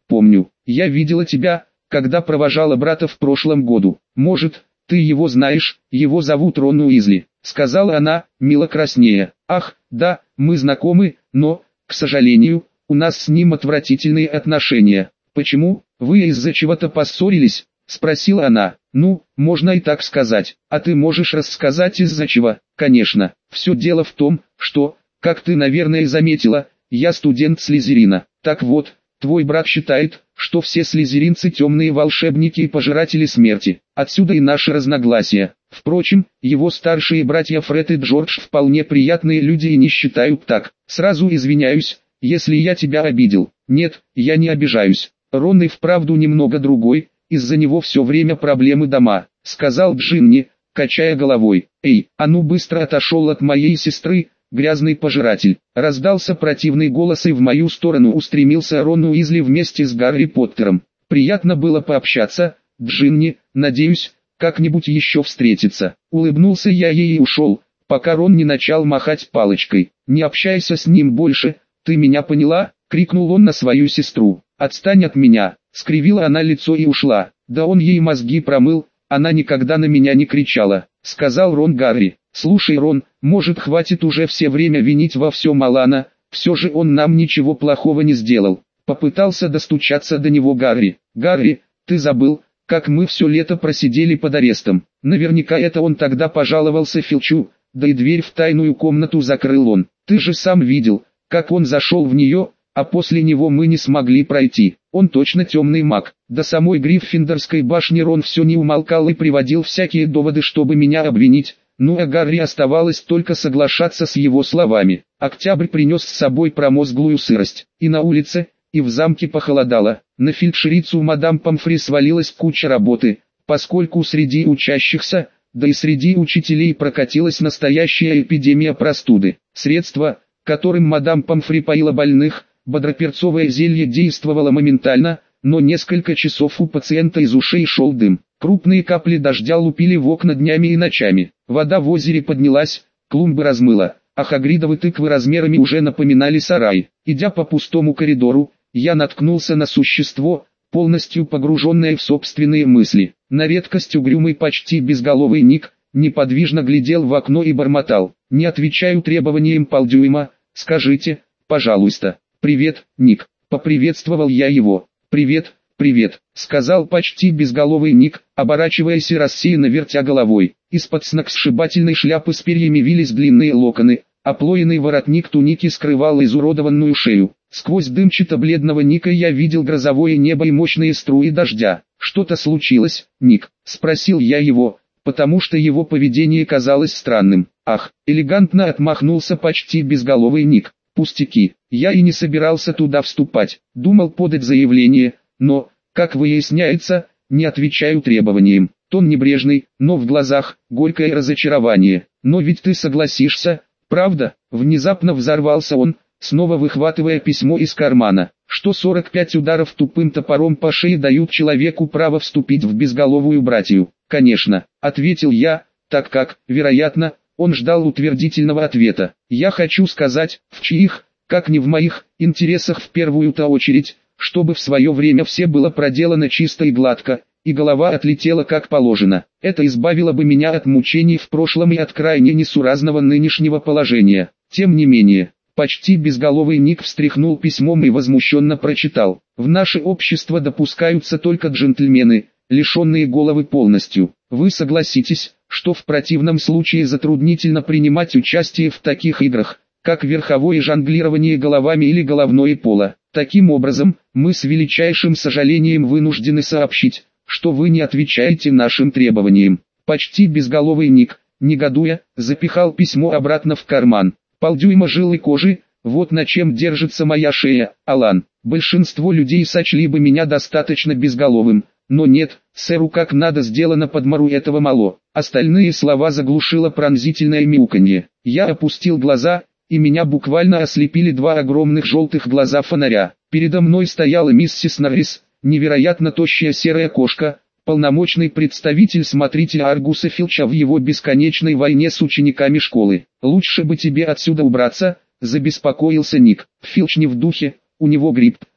помню. Я видела тебя, когда провожала брата в прошлом году. Может, ты его знаешь, его зовут Рон Уизли», — сказала она, мило краснея. «Ах, да, мы знакомы, но, к сожалению, у нас с ним отвратительные отношения». «Почему? Вы из-за чего-то поссорились?» — спросила она. «Ну, можно и так сказать. А ты можешь рассказать из-за чего?» «Конечно. Все дело в том, что, как ты, наверное, заметила, я студент Слизерина. Так вот, твой брат считает, что все слизеринцы темные волшебники и пожиратели смерти. Отсюда и наши разногласия. Впрочем, его старшие братья Фред и Джордж вполне приятные люди и не считают так. Сразу извиняюсь, если я тебя обидел». «Нет, я не обижаюсь. Рон и вправду немного другой, из-за него все время проблемы дома», — сказал Джинни, качая головой. «Эй, а ну быстро отошел от моей сестры, грязный пожиратель!» Раздался противный голос, и в мою сторону устремился Рон Уизли вместе с Гарри Поттером. «Приятно было пообщаться, Джинни, надеюсь, как-нибудь еще встретиться». Улыбнулся я ей и ушел, пока Рон не начал махать палочкой. «Не общайся с ним больше, ты меня поняла?» — крикнул он на свою сестру. «Отстань от меня!» — скривила она лицо и ушла. «Да он ей мозги промыл, она никогда на меня не кричала», — сказал Рон Гарри. «Слушай, Рон, может, хватит уже все время винить во всем Алана, все же он нам ничего плохого не сделал». Попытался достучаться до него Гарри. «Гарри, ты забыл, как мы все лето просидели под арестом? Наверняка это он тогда пожаловался Филчу, да и дверь в тайную комнату закрыл он. Ты же сам видел, как он зашел в нее, а после него мы не смогли пройти. Он точно темный маг». До самой Гриффиндорской башни Рон все не умолкал и приводил всякие доводы, чтобы меня обвинить. Ну а Гарри оставалось только соглашаться с его словами. Октябрь принес с собой промозглую сырость. И на улице, и в замке похолодало. На фельдшерицу мадам Помфри свалилась куча работы, поскольку среди учащихся, да и среди учителей прокатилась настоящая эпидемия простуды. Средства, которым мадам Помфри поила больных, бодроперцовое зелье действовало моментально, но несколько часов у пациента из ушей шел дым. Крупные капли дождя лупили в окна днями и ночами. Вода в озере поднялась, клумбы размыло, а хагридовы тыквы размерами уже напоминали сарай. Идя по пустому коридору, я наткнулся на существо, полностью погруженное в собственные мысли. На редкость угрюмый, почти безголовый Ник неподвижно глядел в окно и бормотал: «Не отвечаю требованиям полдюйма, скажите, пожалуйста». «Привет, Ник», — поприветствовал я его. «Привет, привет», — сказал почти безголовый Ник, оборачиваясь и рассеянно вертя головой. Из-под сногсшибательной шляпы с перьями вились длинные локоны, оплоенный воротник туники скрывал изуродованную шею. Сквозь дымчато-бледного Ника я видел грозовое небо и мощные струи дождя. «Что-то случилось, Ник?» — спросил я его, потому что его поведение казалось странным. «Ах», — элегантно отмахнулся почти безголовый Ник. «Пустяки, я и не собирался туда вступать, думал подать заявление, но, как выясняется, не отвечаю требованиям». Тон небрежный, но в глазах горькое разочарование. «Но ведь ты согласишься, правда?» Внезапно взорвался он, снова выхватывая письмо из кармана. «Что сорок пять ударов тупым топором по шее дают человеку право вступить в безголовую братью?» «Конечно», — ответил я, так как, вероятно, он ждал утвердительного ответа. «Я хочу сказать, в чьих, как не в моих, интересах в первую-то очередь, чтобы в свое время все было проделано чисто и гладко, и голова отлетела как положено. Это избавило бы меня от мучений в прошлом и от крайне несуразного нынешнего положения. Тем не менее, почти безголовый Ник встряхнул письмом и возмущенно прочитал: «В наше общество допускаются только джентльмены, лишенные головы полностью. Вы согласитесь, что в противном случае затруднительно принимать участие в таких играх, как верховое жонглирование головами или головное поло. Таким образом, мы с величайшим сожалением вынуждены сообщить, что вы не отвечаете нашим требованиям». Почти безголовый Ник, негодуя, запихал письмо обратно в карман. «Полдюйма жилы кожи, вот на чем держится моя шея, Алан. Большинство людей сочли бы меня достаточно безголовым, но нет, сэру как надо сделано под мару этого мало». Остальные слова заглушило пронзительное мяуканье. Я опустил глаза, и меня буквально ослепили два огромных желтых глаза фонаря. Передо мной стояла миссис Норрис, невероятно тощая серая кошка, полномочный представитель смотрителя Аргуса Филча в его бесконечной войне с учениками школы. «Лучше бы тебе отсюда убраться», — забеспокоился Ник. «Филч не в духе, у него грипп»,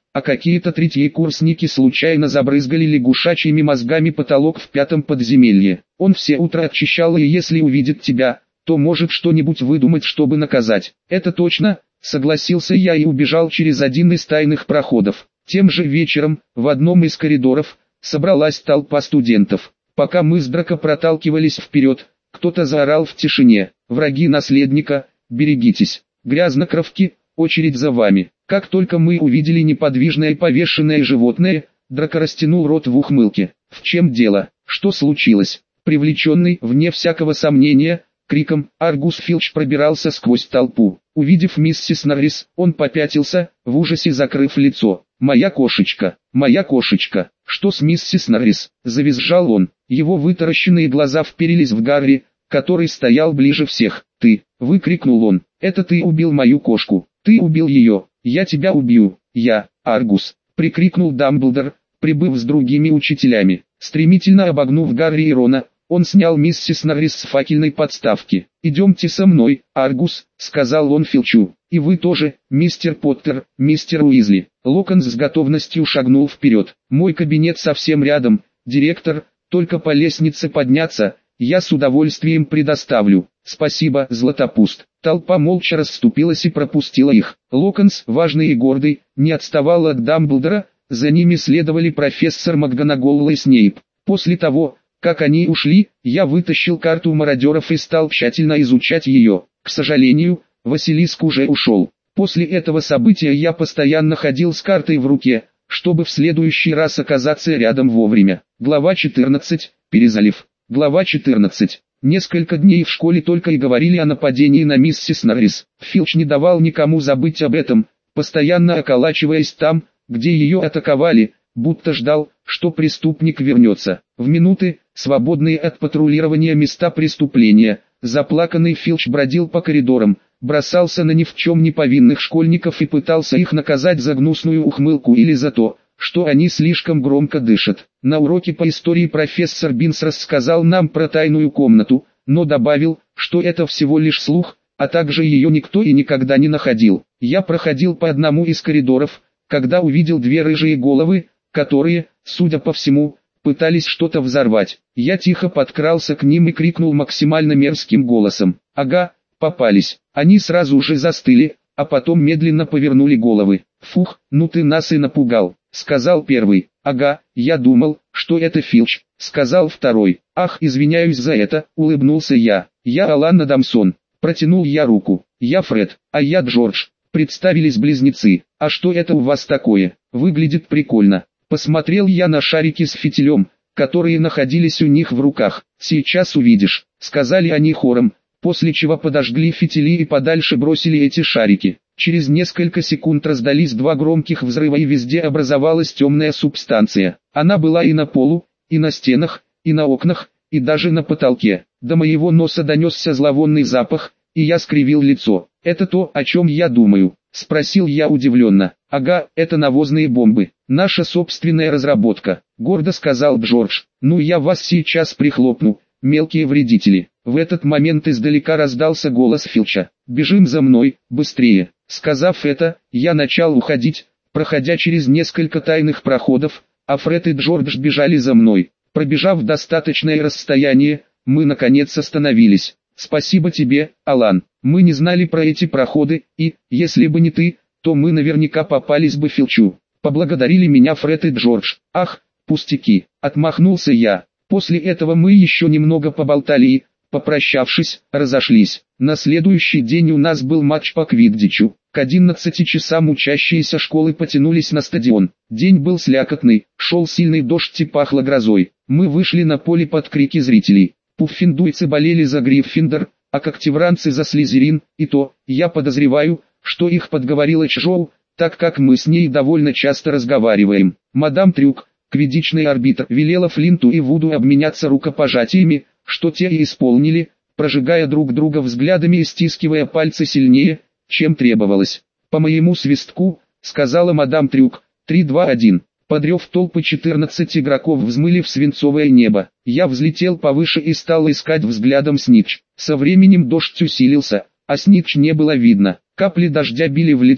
а какие-то третьекурсники случайно забрызгали лягушачьими мозгами потолок в пятом подземелье. Он все утро очищал, и если увидит тебя, то может что-нибудь выдумать, чтобы наказать. Это точно, согласился я и убежал через один из тайных проходов. Тем же вечером, в одном из коридоров, собралась толпа студентов. Пока мы с Драко проталкивались вперед, кто-то заорал в тишине: «Враги наследника, берегитесь! Грязнокровки, очередь за вами!» Как только мы увидели неподвижное повешенное животное, Драко растянул рот в ухмылке. «В чем дело? Что случилось?» Привлеченный, вне всякого сомнения, криком, Аргус Филч пробирался сквозь толпу. Увидев миссис Норрис, он попятился, в ужасе закрыв лицо. «Моя кошечка! Моя кошечка! Что с миссис Норрис?» – завизжал он. Его вытаращенные глаза вперились в Гарри, который стоял ближе всех. «Ты!» – выкрикнул он. «Это ты убил мою кошку! Ты убил ее! Я тебя убью! Я, Аргус!» – прикрикнул Дамблдор, прибыв с другими учителями. Стремительно обогнув Гарри и Рона, он снял миссис Норрис с факельной подставки. «Идемте со мной, Аргус», — сказал он Филчу. «И вы тоже, мистер Поттер, мистер Уизли». Локонс с готовностью шагнул вперед. «Мой кабинет совсем рядом, директор, только по лестнице подняться, я с удовольствием предоставлю». «Спасибо, Златопуст». Толпа молча расступилась и пропустила их. Локонс, важный и гордый, не отставал от Дамблдора, за ними следовали профессор МакГонагall и Снейп. После того, как они ушли, я вытащил карту мародеров и стал тщательно изучать ее. К сожалению, Василиск уже ушел. После этого события я постоянно ходил с картой в руке, чтобы в следующий раз оказаться рядом вовремя. Глава четырнадцать. Перезалив. Глава четырнадцать. Несколько дней в школе только и говорили о нападении на миссис Норрис. Филч не давал никому забыть об этом, постоянно околачиваясь там, где ее атаковали, будто ждал, что преступник вернется. В минуты, свободные от патрулирования места преступления, заплаканный Филч бродил по коридорам, бросался на ни в чем не повинных школьников и пытался их наказать за гнусную ухмылку или за то, что они слишком громко дышат. На уроке по истории профессор Бинс рассказал нам про тайную комнату, но добавил, что это всего лишь слух, а также ее никто и никогда не находил. Я проходил по одному из коридоров, когда увидел две рыжие головы, которые, судя по всему, пытались что-то взорвать. Я тихо подкрался к ним и крикнул максимально мерзким голосом: «Ага, попались». Они сразу же застыли, а потом медленно повернули головы. «Фух, ну ты нас и напугал», — сказал первый. «Ага, я думал, что это Филч», — сказал второй. «Ах, извиняюсь за это», — улыбнулся я. «Я Алан Адамсон». Протянул я руку. «Я Фред, а я Джордж». Представились близнецы. «А что это у вас такое? Выглядит прикольно». Посмотрел я на шарики с фитилем, которые находились у них в руках. «Сейчас увидишь», — сказали они хором, после чего подожгли фитили и подальше бросили эти шарики. Через несколько секунд раздались два громких взрыва и везде образовалась темная субстанция. Она была и на полу, и на стенах, и на окнах, и даже на потолке. До моего носа донесся зловонный запах, и я скривил лицо. «Это то, о чем я думаю?» — спросил я удивленно. «Ага, это навозные бомбы. Наша собственная разработка», — гордо сказал Джордж. «Ну я вас сейчас прихлопну, мелкие вредители». В этот момент издалека раздался голос Филча. «Бежим за мной, быстрее». Сказав это, я начал уходить, проходя через несколько тайных проходов, а Фред и Джордж бежали за мной. Пробежав достаточное расстояние, мы наконец остановились. «Спасибо тебе, Алан. Мы не знали про эти проходы, и, если бы не ты, то мы наверняка попались бы Филчу». Поблагодарили меня Фред и Джордж. «Ах, пустяки», — отмахнулся я. После этого мы еще немного поболтали и, попрощавшись, разошлись. На следующий день у нас был матч по квиддичу. К одиннадцати часам учащиеся школы потянулись на стадион. День был слякотный, шел сильный дождь и пахло грозой. Мы вышли на поле под крики зрителей. Пуффиндуйцы болели за Гриффиндор, а когтевранцы за Слизерин, и то, я подозреваю, что их подговорила Чжоу, так как мы с ней довольно часто разговариваем. Мадам Трюк, квиддичный арбитр, велела Флинту и Вуду обменяться рукопожатиями, что те и исполнили, прожигая друг друга взглядами и стискивая пальцы сильнее, чем требовалось. «По моему свистку», — сказала мадам Трюк, три два один. Под рев толпы четырнадцать игроков взмыли в свинцовое небо. Я взлетел повыше и стал искать взглядом Снитч. Со временем дождь усилился, а Снитч не было видно. Капли дождя били в лицо,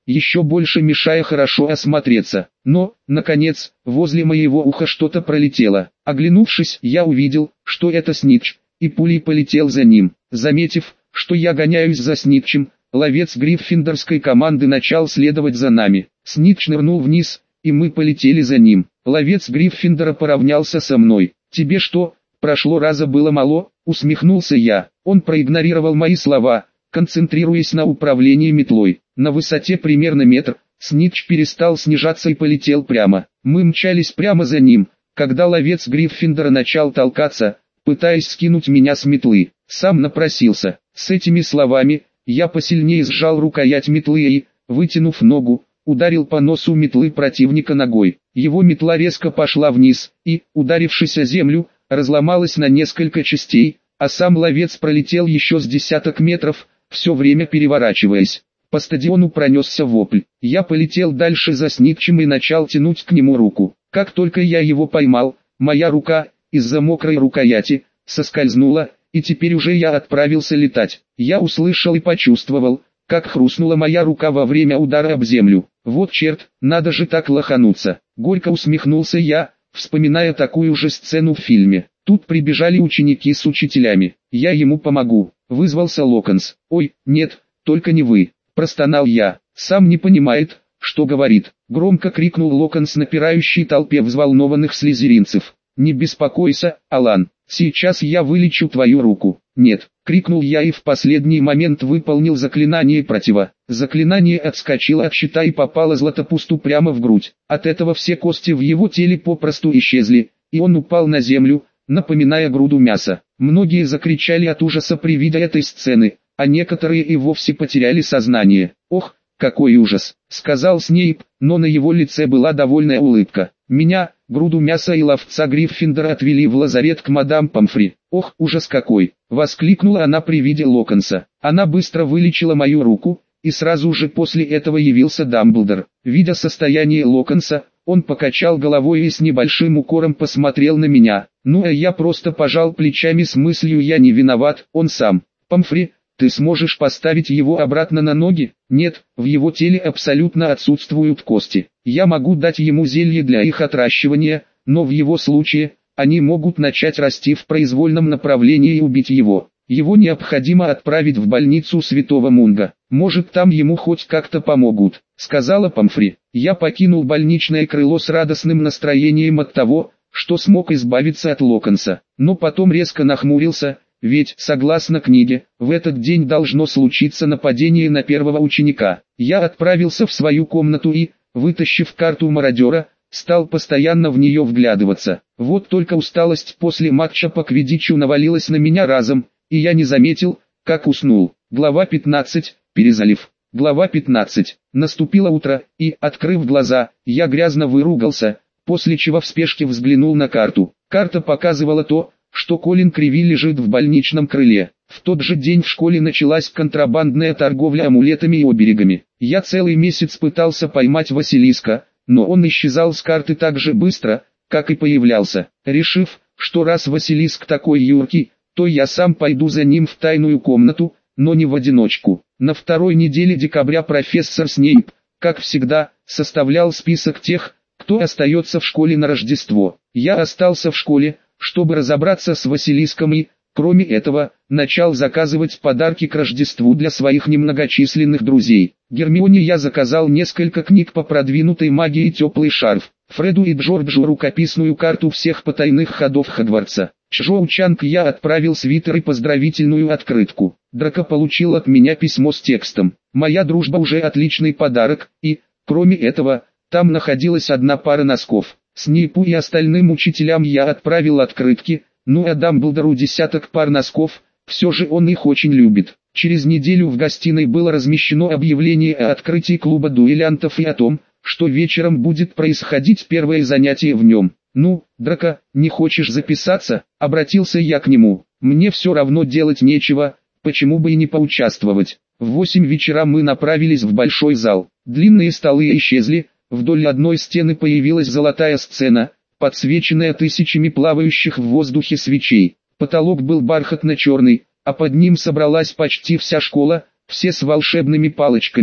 еще больше мешая хорошо осмотреться. Но, наконец, возле моего уха что-то пролетело. Оглянувшись, я увидел, что это Снитч, и пулей полетел за ним. Заметив, что я гоняюсь за Снитчем, ловец гриффиндорской команды начал следовать за нами. Снитч нырнул вниз, и мы полетели за ним. Ловец Гриффиндора поравнялся со мной. «Тебе что, прошло раза было мало?» — усмехнулся я. Он проигнорировал мои слова, концентрируясь на управлении метлой. На высоте примерно метр, Снитч перестал снижаться и полетел прямо. Мы мчались прямо за ним, когда ловец Гриффиндора начал толкаться, пытаясь скинуть меня с метлы. Сам напросился. С этими словами, я посильнее сжал рукоять метлы и, вытянув ногу, ударил по носу метлы противника ногой. Его метла резко пошла вниз, и, ударившись о землю, разломалась на несколько частей, а сам ловец пролетел еще с десяток метров, все время переворачиваясь. По стадиону пронесся вопль. Я полетел дальше за Снитчем и начал тянуть к нему руку. Как только я его поймал, моя рука, из-за мокрой рукояти, соскользнула, и теперь уже я отправился летать. Я услышал и почувствовал, как хрустнула моя рука во время удара об землю. Вот черт, надо же так лохануться. Горько усмехнулся я, вспоминая такую же сцену в фильме. Тут прибежали ученики с учителями. Я ему помогу. Вызвался Локонс. «Ой, нет, только не вы», — простонал я. «Сам не понимает, что говорит», — громко крикнул Локонс напирающей толпе взволнованных слизеринцев. «Не беспокойся, Алан, сейчас я вылечу твою руку». «Нет», — крикнул я и в последний момент выполнил заклинание протива. Заклинание отскочило от щита и попало Златопусту прямо в грудь. От этого все кости в его теле попросту исчезли, и он упал на землю, напоминая груду мяса. Многие закричали от ужаса при виде этой сцены, а некоторые и вовсе потеряли сознание. «Ох, какой ужас», — сказал Снейп, но на его лице была довольная улыбка. «Меня, груду мяса и ловца Гриффиндора, отвели в лазарет к мадам Помфри». «Ох, ужас какой!» — воскликнула она при виде Локонса. Она быстро вылечила мою руку, и сразу же после этого явился Дамблдор. Видя состояние Локонса, он покачал головой и с небольшим укором посмотрел на меня. Ну а я просто пожал плечами с мыслью: я не виноват, он сам. «Помфри, ты сможешь поставить его обратно на ноги?» «Нет, в его теле абсолютно отсутствуют кости. Я могу дать ему зелье для их отращивания, но в его случае, они могут начать расти в произвольном направлении и убить его. Его необходимо отправить в больницу Святого Мунга. Может, там ему хоть как-то помогут», — сказала Помфри. Я покинул больничное крыло с радостным настроением от того, что смог избавиться от Локонса, но потом резко нахмурился, ведь, согласно книге, в этот день должно случиться нападение на первого ученика. Я отправился в свою комнату и, вытащив карту мародера, стал постоянно в нее вглядываться. Вот только усталость после матча по квиддичу навалилась на меня разом, и я не заметил, как уснул. Глава пятнадцать. Перезалив. Глава пятнадцать. Наступило утро, и, открыв глаза, я грязно выругался, после чего в спешке взглянул на карту. Карта показывала то, что Колин Криви лежит в больничном крыле. В тот же день в школе началась контрабандная торговля амулетами и оберегами. Я целый месяц пытался поймать Василиска, но он исчезал с карты так же быстро, как и появлялся. Решив, что раз Василиск такой юркий, то я сам пойду за ним в тайную комнату, но не в одиночку. На второй неделе декабря профессор Снейп, как всегда, составлял список тех, кто остается в школе на Рождество. Я остался в школе, чтобы разобраться с Василиском и, кроме этого, начал заказывать подарки к Рождеству для своих немногочисленных друзей. Гермионе я заказал несколько книг по продвинутой магии и теплый шарф. Фреду и Джорджу рукописную карту всех потайных ходов Хогвартса. Чжоу Чанг я отправил свитер и поздравительную открытку. Драко получил от меня письмо с текстом: «Моя дружба уже отличный подарок», и, кроме этого, там находилась одна пара носков. Снейпу и остальным учителям я отправил открытки, ну а Дамблдору десяток пар носков, все же он их очень любит. Через неделю в гостиной было размещено объявление о открытии клуба дуэлянтов и о том, что вечером будет происходить первое занятие в нем. «Ну, Драко, не хочешь записаться?» — обратился я к нему. «Мне все равно делать нечего, почему бы и не поучаствовать?» В восемь вечера мы направились в большой зал. Длинные столы исчезли, вдоль одной стены появилась золотая сцена, подсвеченная тысячами плавающих в воздухе свечей. Потолок был бархатно-черный, а под ним собралась почти вся школа, все с волшебными палочками,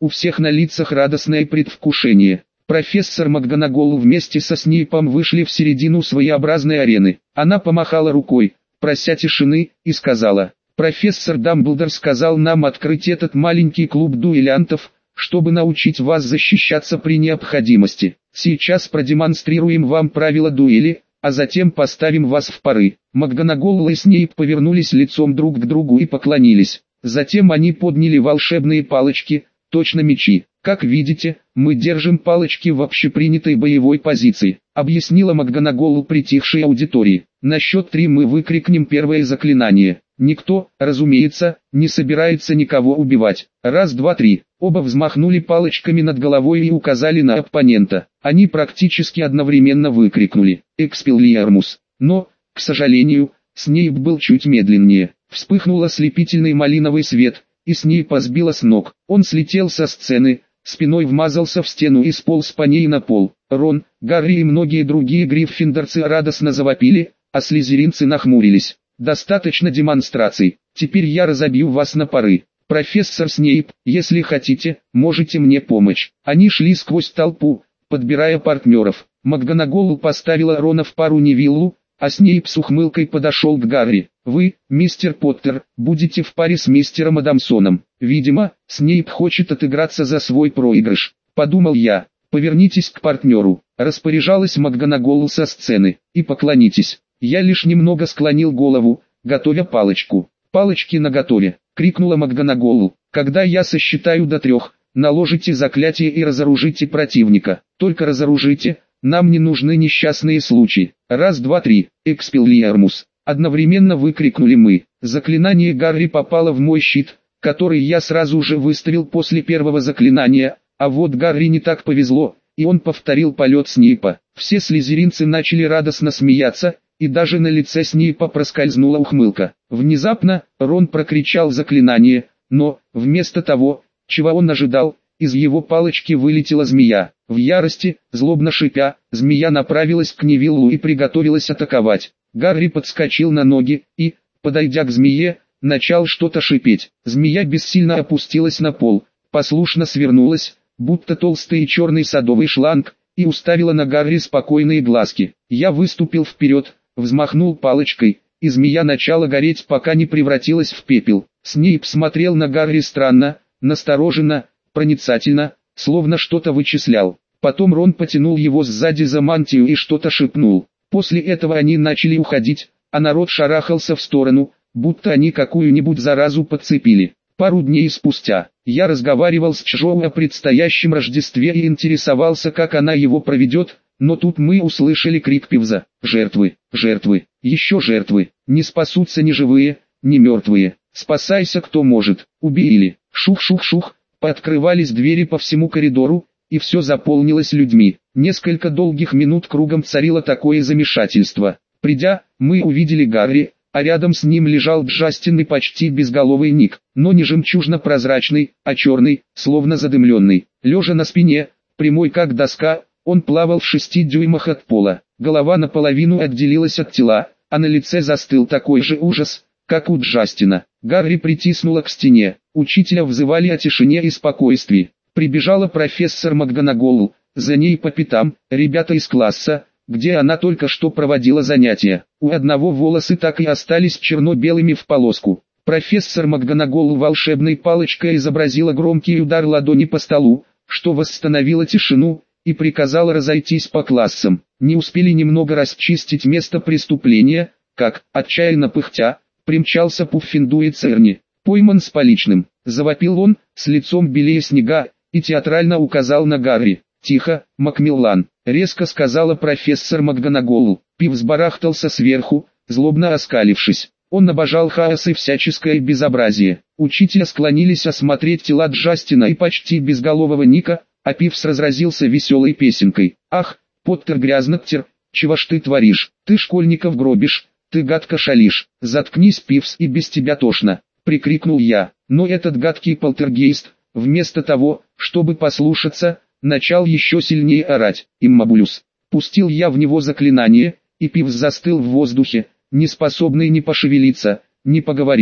у всех на лицах радостное предвкушение. Профессор МакГонагал вместе со Снейпом вышли в середину своеобразной арены. Она помахала рукой, прося тишины, и сказала: «Профессор Дамблдор сказал нам открыть этот маленький клуб дуэлянтов, чтобы научить вас защищаться при необходимости. Сейчас продемонстрируем вам правила дуэли, а затем поставим вас в пары». МакГонагал и Снейп повернулись лицом друг к другу и поклонились. Затем они подняли волшебные палочки, точно мечи. «Как видите, мы держим палочки в общепринятой боевой позиции», объяснила МакГонагал притихшей аудитории. «На счет три мы выкрикнем первое заклинание. Никто, разумеется, не собирается никого убивать. Раз, два, три». Оба взмахнули палочками над головой и указали на оппонента. Они практически одновременно выкрикнули «Экспеллиармус». Но, к сожалению, Снейп был чуть медленнее. Вспыхнул ослепительный малиновый свет, и Снейпа сбило с ног. Он слетел со сцены, спиной вмазался в стену и сполз по ней на пол. Рон, Гарри и многие другие гриффиндорцы радостно завопили, а слизеринцы нахмурились. «Достаточно демонстраций, теперь я разобью вас на пары. Профессор Снейп, если хотите, можете мне помочь». Они шли сквозь толпу, подбирая партнеров. МакГонагал поставила Рона в пару Невиллу, а Снейп с ухмылкой подошел к Гарри. «Вы, мистер Поттер, будете в паре с мистером Адамсоном». «Видимо, Снейп хочет отыграться за свой проигрыш», — подумал я. «Повернитесь к партнеру», — распоряжалась МакГонагал со сцены, — «и поклонитесь». Я лишь немного склонил голову, готовя палочку. «Палочки наготове», — крикнула МакГонагал. «Когда я сосчитаю до трех, наложите заклятие и разоружите противника. Только разоружите, нам не нужны несчастные случаи». «Раз, два, три, Экспеллиармус», одновременно выкрикнули мы. Заклинание Гарри попало в мой щит, который я сразу же выставил после первого заклинания, а вот Гарри не так повезло, и он повторил полет Снейпа. Все слизеринцы начали радостно смеяться, и даже на лице Снейпа проскользнула ухмылка. Внезапно, Рон прокричал заклинание, но, вместо того, чего он ожидал, из его палочки вылетела змея. В ярости, злобно шипя, змея направилась к Невиллу и приготовилась атаковать. Гарри подскочил на ноги и, подойдя к змее, начал что-то шипеть. Змея бессильно опустилась на пол, послушно свернулась, будто толстый черный садовый шланг, и уставила на Гарри спокойные глазки. Я выступил вперед, взмахнул палочкой, и змея начала гореть, пока не превратилась в пепел. Снейп смотрел на Гарри странно, настороженно, проницательно, словно что-то вычислял. Потом Рон потянул его сзади за мантию и что-то шепнул. После этого они начали уходить, а народ шарахался в сторону, будто они какую-нибудь заразу подцепили. Пару дней спустя, я разговаривал с Чжоу о предстоящем Рождестве и интересовался, как она его проведет, но тут мы услышали крик Пивза: «Жертвы, жертвы, еще жертвы, не спасутся ни живые, ни мертвые, спасайся кто может, убили». Шух-шух-шух, пооткрывались двери по всему коридору, и все заполнилось людьми. Несколько долгих минут кругом царило такое замешательство. Придя, мы увидели Гарри, а рядом с ним лежал Джастин и почти безголовый Ник, но не жемчужно-прозрачный, а черный, словно задымленный. Лежа на спине, прямой как доска, он плавал в шести дюймах от пола. Голова наполовину отделилась от тела, а на лице застыл такой же ужас, как у Джастина. Гарри притиснуло к стене. Учителя взывали о тишине и спокойствии. Прибежала профессор МакГонагал, за ней по пятам ребята из класса, где она только что проводила занятия. У одного волосы так и остались черно-белыми в полоску. Профессор МакГонагал волшебной палочкой изобразила громкий удар ладони по столу, что восстановило тишину, и приказала разойтись по классам. Не успели немного расчистить место преступления, как, отчаянно пыхтя, примчался Пуффиндуй Церни. «Пойман с поличным!» — завопил он, с лицом белее снега, и театрально указал на Гарри. «Тихо, Макмиллан!» — резко сказала профессор МакГонагал. Пив сбарахтался сверху, злобно оскалившись. Он обожал хаос и всяческое безобразие. Учителя склонились осмотреть тела Джастина и почти безголового Ника, а Пивс разразился веселой песенкой. «Ах, Поттер грязноктер, чего ж ты творишь? Ты школьников гробишь, ты гадко шалишь. Заткнись, Пивс, и без тебя тошно!» — прикрикнул я. Но этот гадкий полтергейст, вместо того, чтобы послушаться, начал еще сильнее орать. «Иммабулюс!» Пустил я в него заклинание, и Пивс застыл в воздухе, не способный ни пошевелиться, ни поговорить.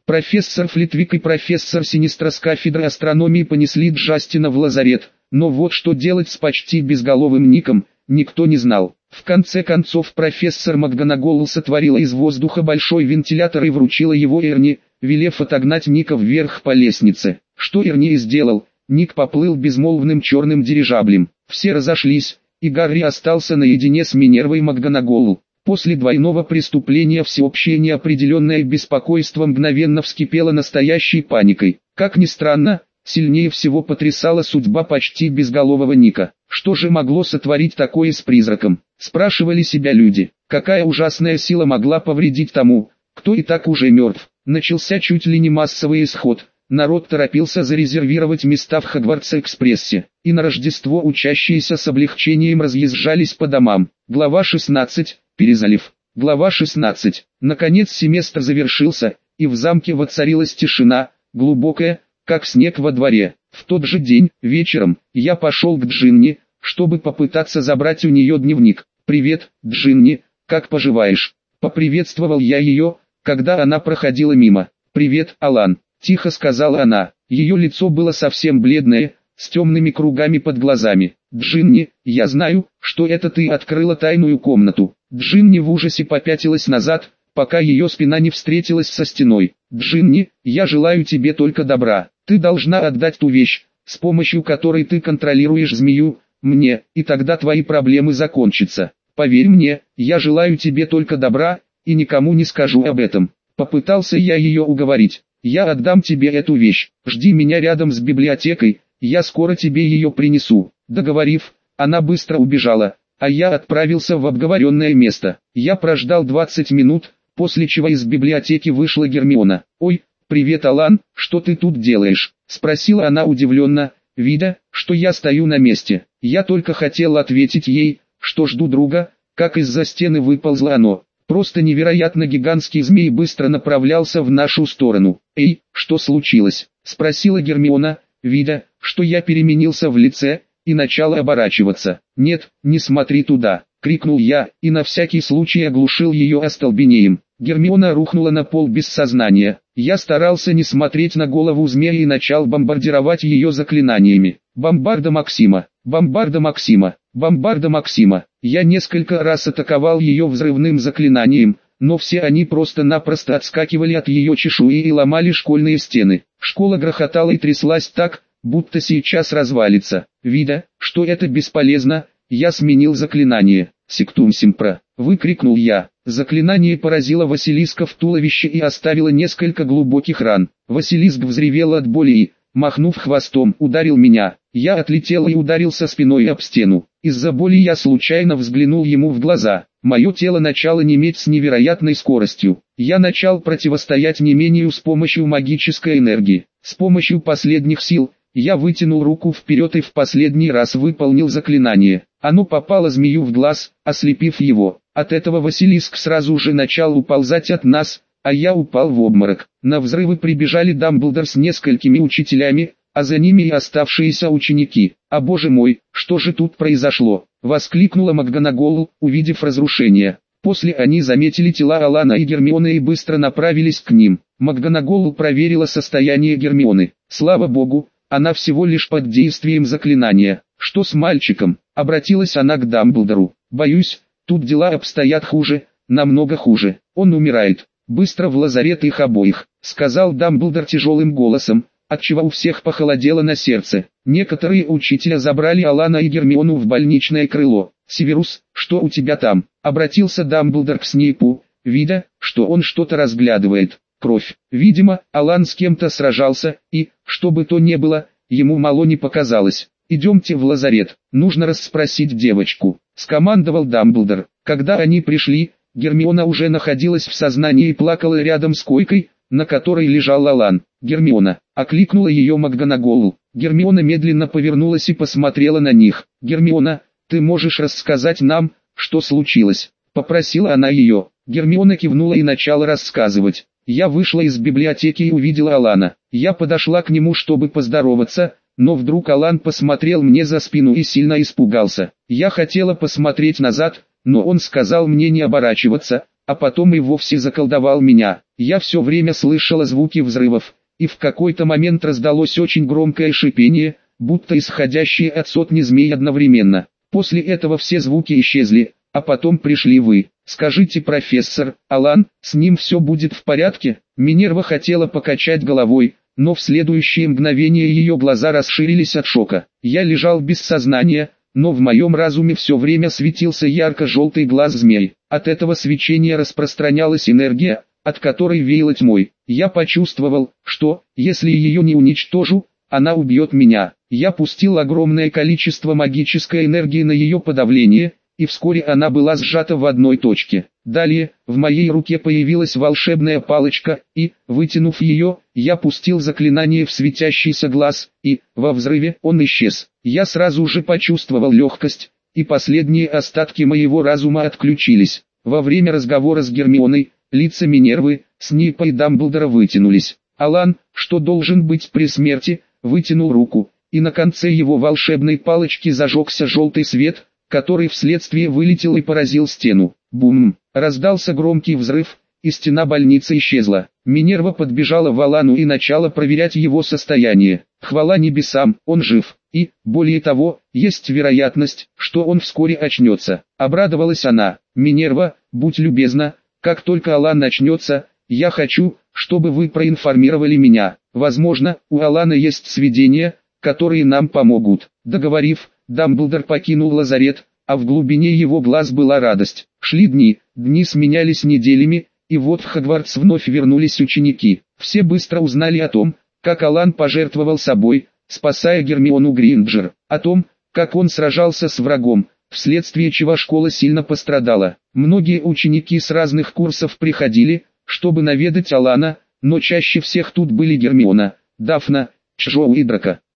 Профессор Флитвик и профессор Синистра с кафедры астрономии понесли Джастина в лазарет, но вот что делать с почти безголовым Ником, никто не знал. В конце концов профессор МакГонагал сотворила из воздуха большой вентилятор и вручила его Эрни, велев отогнать Ника вверх по лестнице. Что Эрни и сделал, Ник поплыл безмолвным черным дирижаблем. Все разошлись, и Гарри остался наедине с Минервой МакГонагал. После двойного преступления всеобщее неопределенное беспокойство мгновенно вскипело настоящей паникой. Как ни странно, сильнее всего потрясала судьба почти безголового Ника. Что же могло сотворить такое с призраком? Спрашивали себя люди. Какая ужасная сила могла повредить тому, кто и так уже мертв? Начался чуть ли не массовый исход. Народ торопился зарезервировать места в Хогвартс-экспрессе, и на Рождество учащиеся с облегчением разъезжались по домам. Глава шестнадцать. Перезалив. Глава шестнадцать. Наконец семестр завершился, и в замке воцарилась тишина, глубокая, как снег во дворе. В тот же день, вечером, я пошел к Джинни, чтобы попытаться забрать у нее дневник. «Привет, Джинни, как поживаешь?» Поприветствовал я ее, когда она проходила мимо. «Привет, Алан», — тихо сказала она. Ее лицо было совсем бледное, с темными кругами под глазами. «Джинни, я знаю, что это ты открыла тайную комнату». Джинни в ужасе попятилась назад, пока ее спина не встретилась со стеной. «Джинни, я желаю тебе только добра. Ты должна отдать ту вещь, с помощью которой ты контролируешь змею, мне, и тогда твои проблемы закончатся. Поверь мне, я желаю тебе только добра, и никому не скажу об этом». Попытался я ее уговорить. «Я отдам тебе эту вещь, жди меня рядом с библиотекой, я скоро тебе ее принесу». Договорив, она быстро убежала, а я отправился в обговоренное место. Я прождал двадцать минут, после чего из библиотеки вышла Гермиона. «Ой, привет, Алан, что ты тут делаешь?» — спросила она удивленно, видя, что я стою на месте. Я только хотел ответить ей, что жду друга, как из-за стены выползло оно. Просто невероятно гигантский змей быстро направлялся в нашу сторону. «Эй, что случилось?» — спросила Гермиона, видя, что я переменился в лице, и начал оборачиваться. «Нет, не смотри туда!» — крикнул я, и на всякий случай оглушил ее остолбенением. Гермиона рухнула на пол без сознания. Я старался не смотреть на голову змея и начал бомбардировать ее заклинаниями. «Бомбарда Максима! Бомбарда Максима! Бомбарда Максима!» Я несколько раз атаковал ее взрывным заклинанием, но все они просто-напросто отскакивали от ее чешуи и ломали школьные стены. Школа грохотала и тряслась так, будто сейчас развалится. Видя, что это бесполезно, я сменил заклинание. «Сектум Симпра!» — выкрикнул я. Заклинание поразило Василиска в туловище и оставило несколько глубоких ран. Василиск взревел от боли и, махнув хвостом, ударил меня. Я отлетел и ударился спиной об стену. Из-за боли я случайно взглянул ему в глаза. Мое тело начало неметь с невероятной скоростью. Я начал противостоять немению с помощью магической энергии. С помощью последних сил, я вытянул руку вперед и в последний раз выполнил заклинание. Оно попало змею в глаз, ослепив его. От этого Василиск сразу же начал уползать от нас, а я упал в обморок. На взрывы прибежали Дамблдор с несколькими учителями, а за ними и оставшиеся ученики. «А боже мой, что же тут произошло?» — воскликнула МакГонагал, увидев разрушение. После они заметили тела Алана и Гермионы и быстро направились к ним. МакГонагал проверила состояние Гермионы. Слава богу, она всего лишь под действием заклинания. «Что с мальчиком?» — обратилась она к Дамблдору. «Боюсь, тут дела обстоят хуже, намного хуже. Он умирает. Быстро в лазарет их обоих», — сказал Дамблдор тяжелым голосом, отчего у всех похолодело на сердце. Некоторые учителя забрали Алана и Гермиону в больничное крыло. «Северус, что у тебя там?» — обратился Дамблдор к Снейпу, видя, что он что-то разглядывает. «Кровь. Видимо, Алан с кем-то сражался, и, что бы то ни было, ему мало не показалось. Идемте в лазарет, нужно расспросить девочку», — скомандовал Дамблдор. Когда они пришли, Гермиона уже находилась в сознании и плакала рядом с койкой, на которой лежал Алан. «Гермиона!» — окликнула ее МакГонагал. Гермиона медленно повернулась и посмотрела на них. «Гермиона, ты можешь рассказать нам, что случилось?» — попросила она ее. Гермиона кивнула и начала рассказывать. «Я вышла из библиотеки и увидела Алана. Я подошла к нему, чтобы поздороваться, но вдруг Алан посмотрел мне за спину и сильно испугался. Я хотела посмотреть назад, но он сказал мне не оборачиваться, а потом и вовсе заколдовал меня. Я все время слышала звуки взрывов, и в какой-то момент раздалось очень громкое шипение, будто исходящее от сотни змей одновременно. После этого все звуки исчезли, а потом пришли вы. Скажите, профессор, Алан, с ним все будет в порядке? Минерва хотела покачать головой, но в следующее мгновение ее глаза расширились от шока. Я лежал без сознания, но в моем разуме все время светился ярко-желтый глаз змей. От этого свечения распространялась энергия, от которой веяло тьмой. Я почувствовал, что, если ее не уничтожу, она убьет меня. Я пустил огромное количество магической энергии на ее подавление, и вскоре она была сжата в одной точке. Далее, в моей руке появилась волшебная палочка, и, вытянув ее, я пустил заклинание в светящийся глаз, и, во взрыве, он исчез. Я сразу же почувствовал легкость, и последние остатки моего разума отключились. Во время разговора с Гермионой, лица Минервы, Снейпа и Дамблдора вытянулись. Алан, что должен быть при смерти, вытянул руку, и на конце его волшебной палочки зажегся желтый свет, который вследствие вылетел и поразил стену. Бум! Раздался громкий взрыв, и стена больницы исчезла. Минерва подбежала к Алану и начала проверять его состояние. Хвала небесам, он жив, и, более того, есть вероятность, что он вскоре очнется. Обрадовалась она. Минерва, будь любезна, как только Алан начнется, я хочу, чтобы вы проинформировали меня. Возможно, у Алана есть сведения, которые нам помогут. Договорив, Дамблдор покинул лазарет, а в глубине его глаз была радость. Шли дни, дни сменялись неделями, и вот в Хогвартс вновь вернулись ученики. Все быстро узнали о том, как Алан пожертвовал собой, спасая Гермиону Грейнджер, о том, как он сражался с врагом, вследствие чего школа сильно пострадала. Многие ученики с разных курсов приходили, чтобы наведать Алана, но чаще всех тут были Гермиона, Дафна, Чжоу и Драко.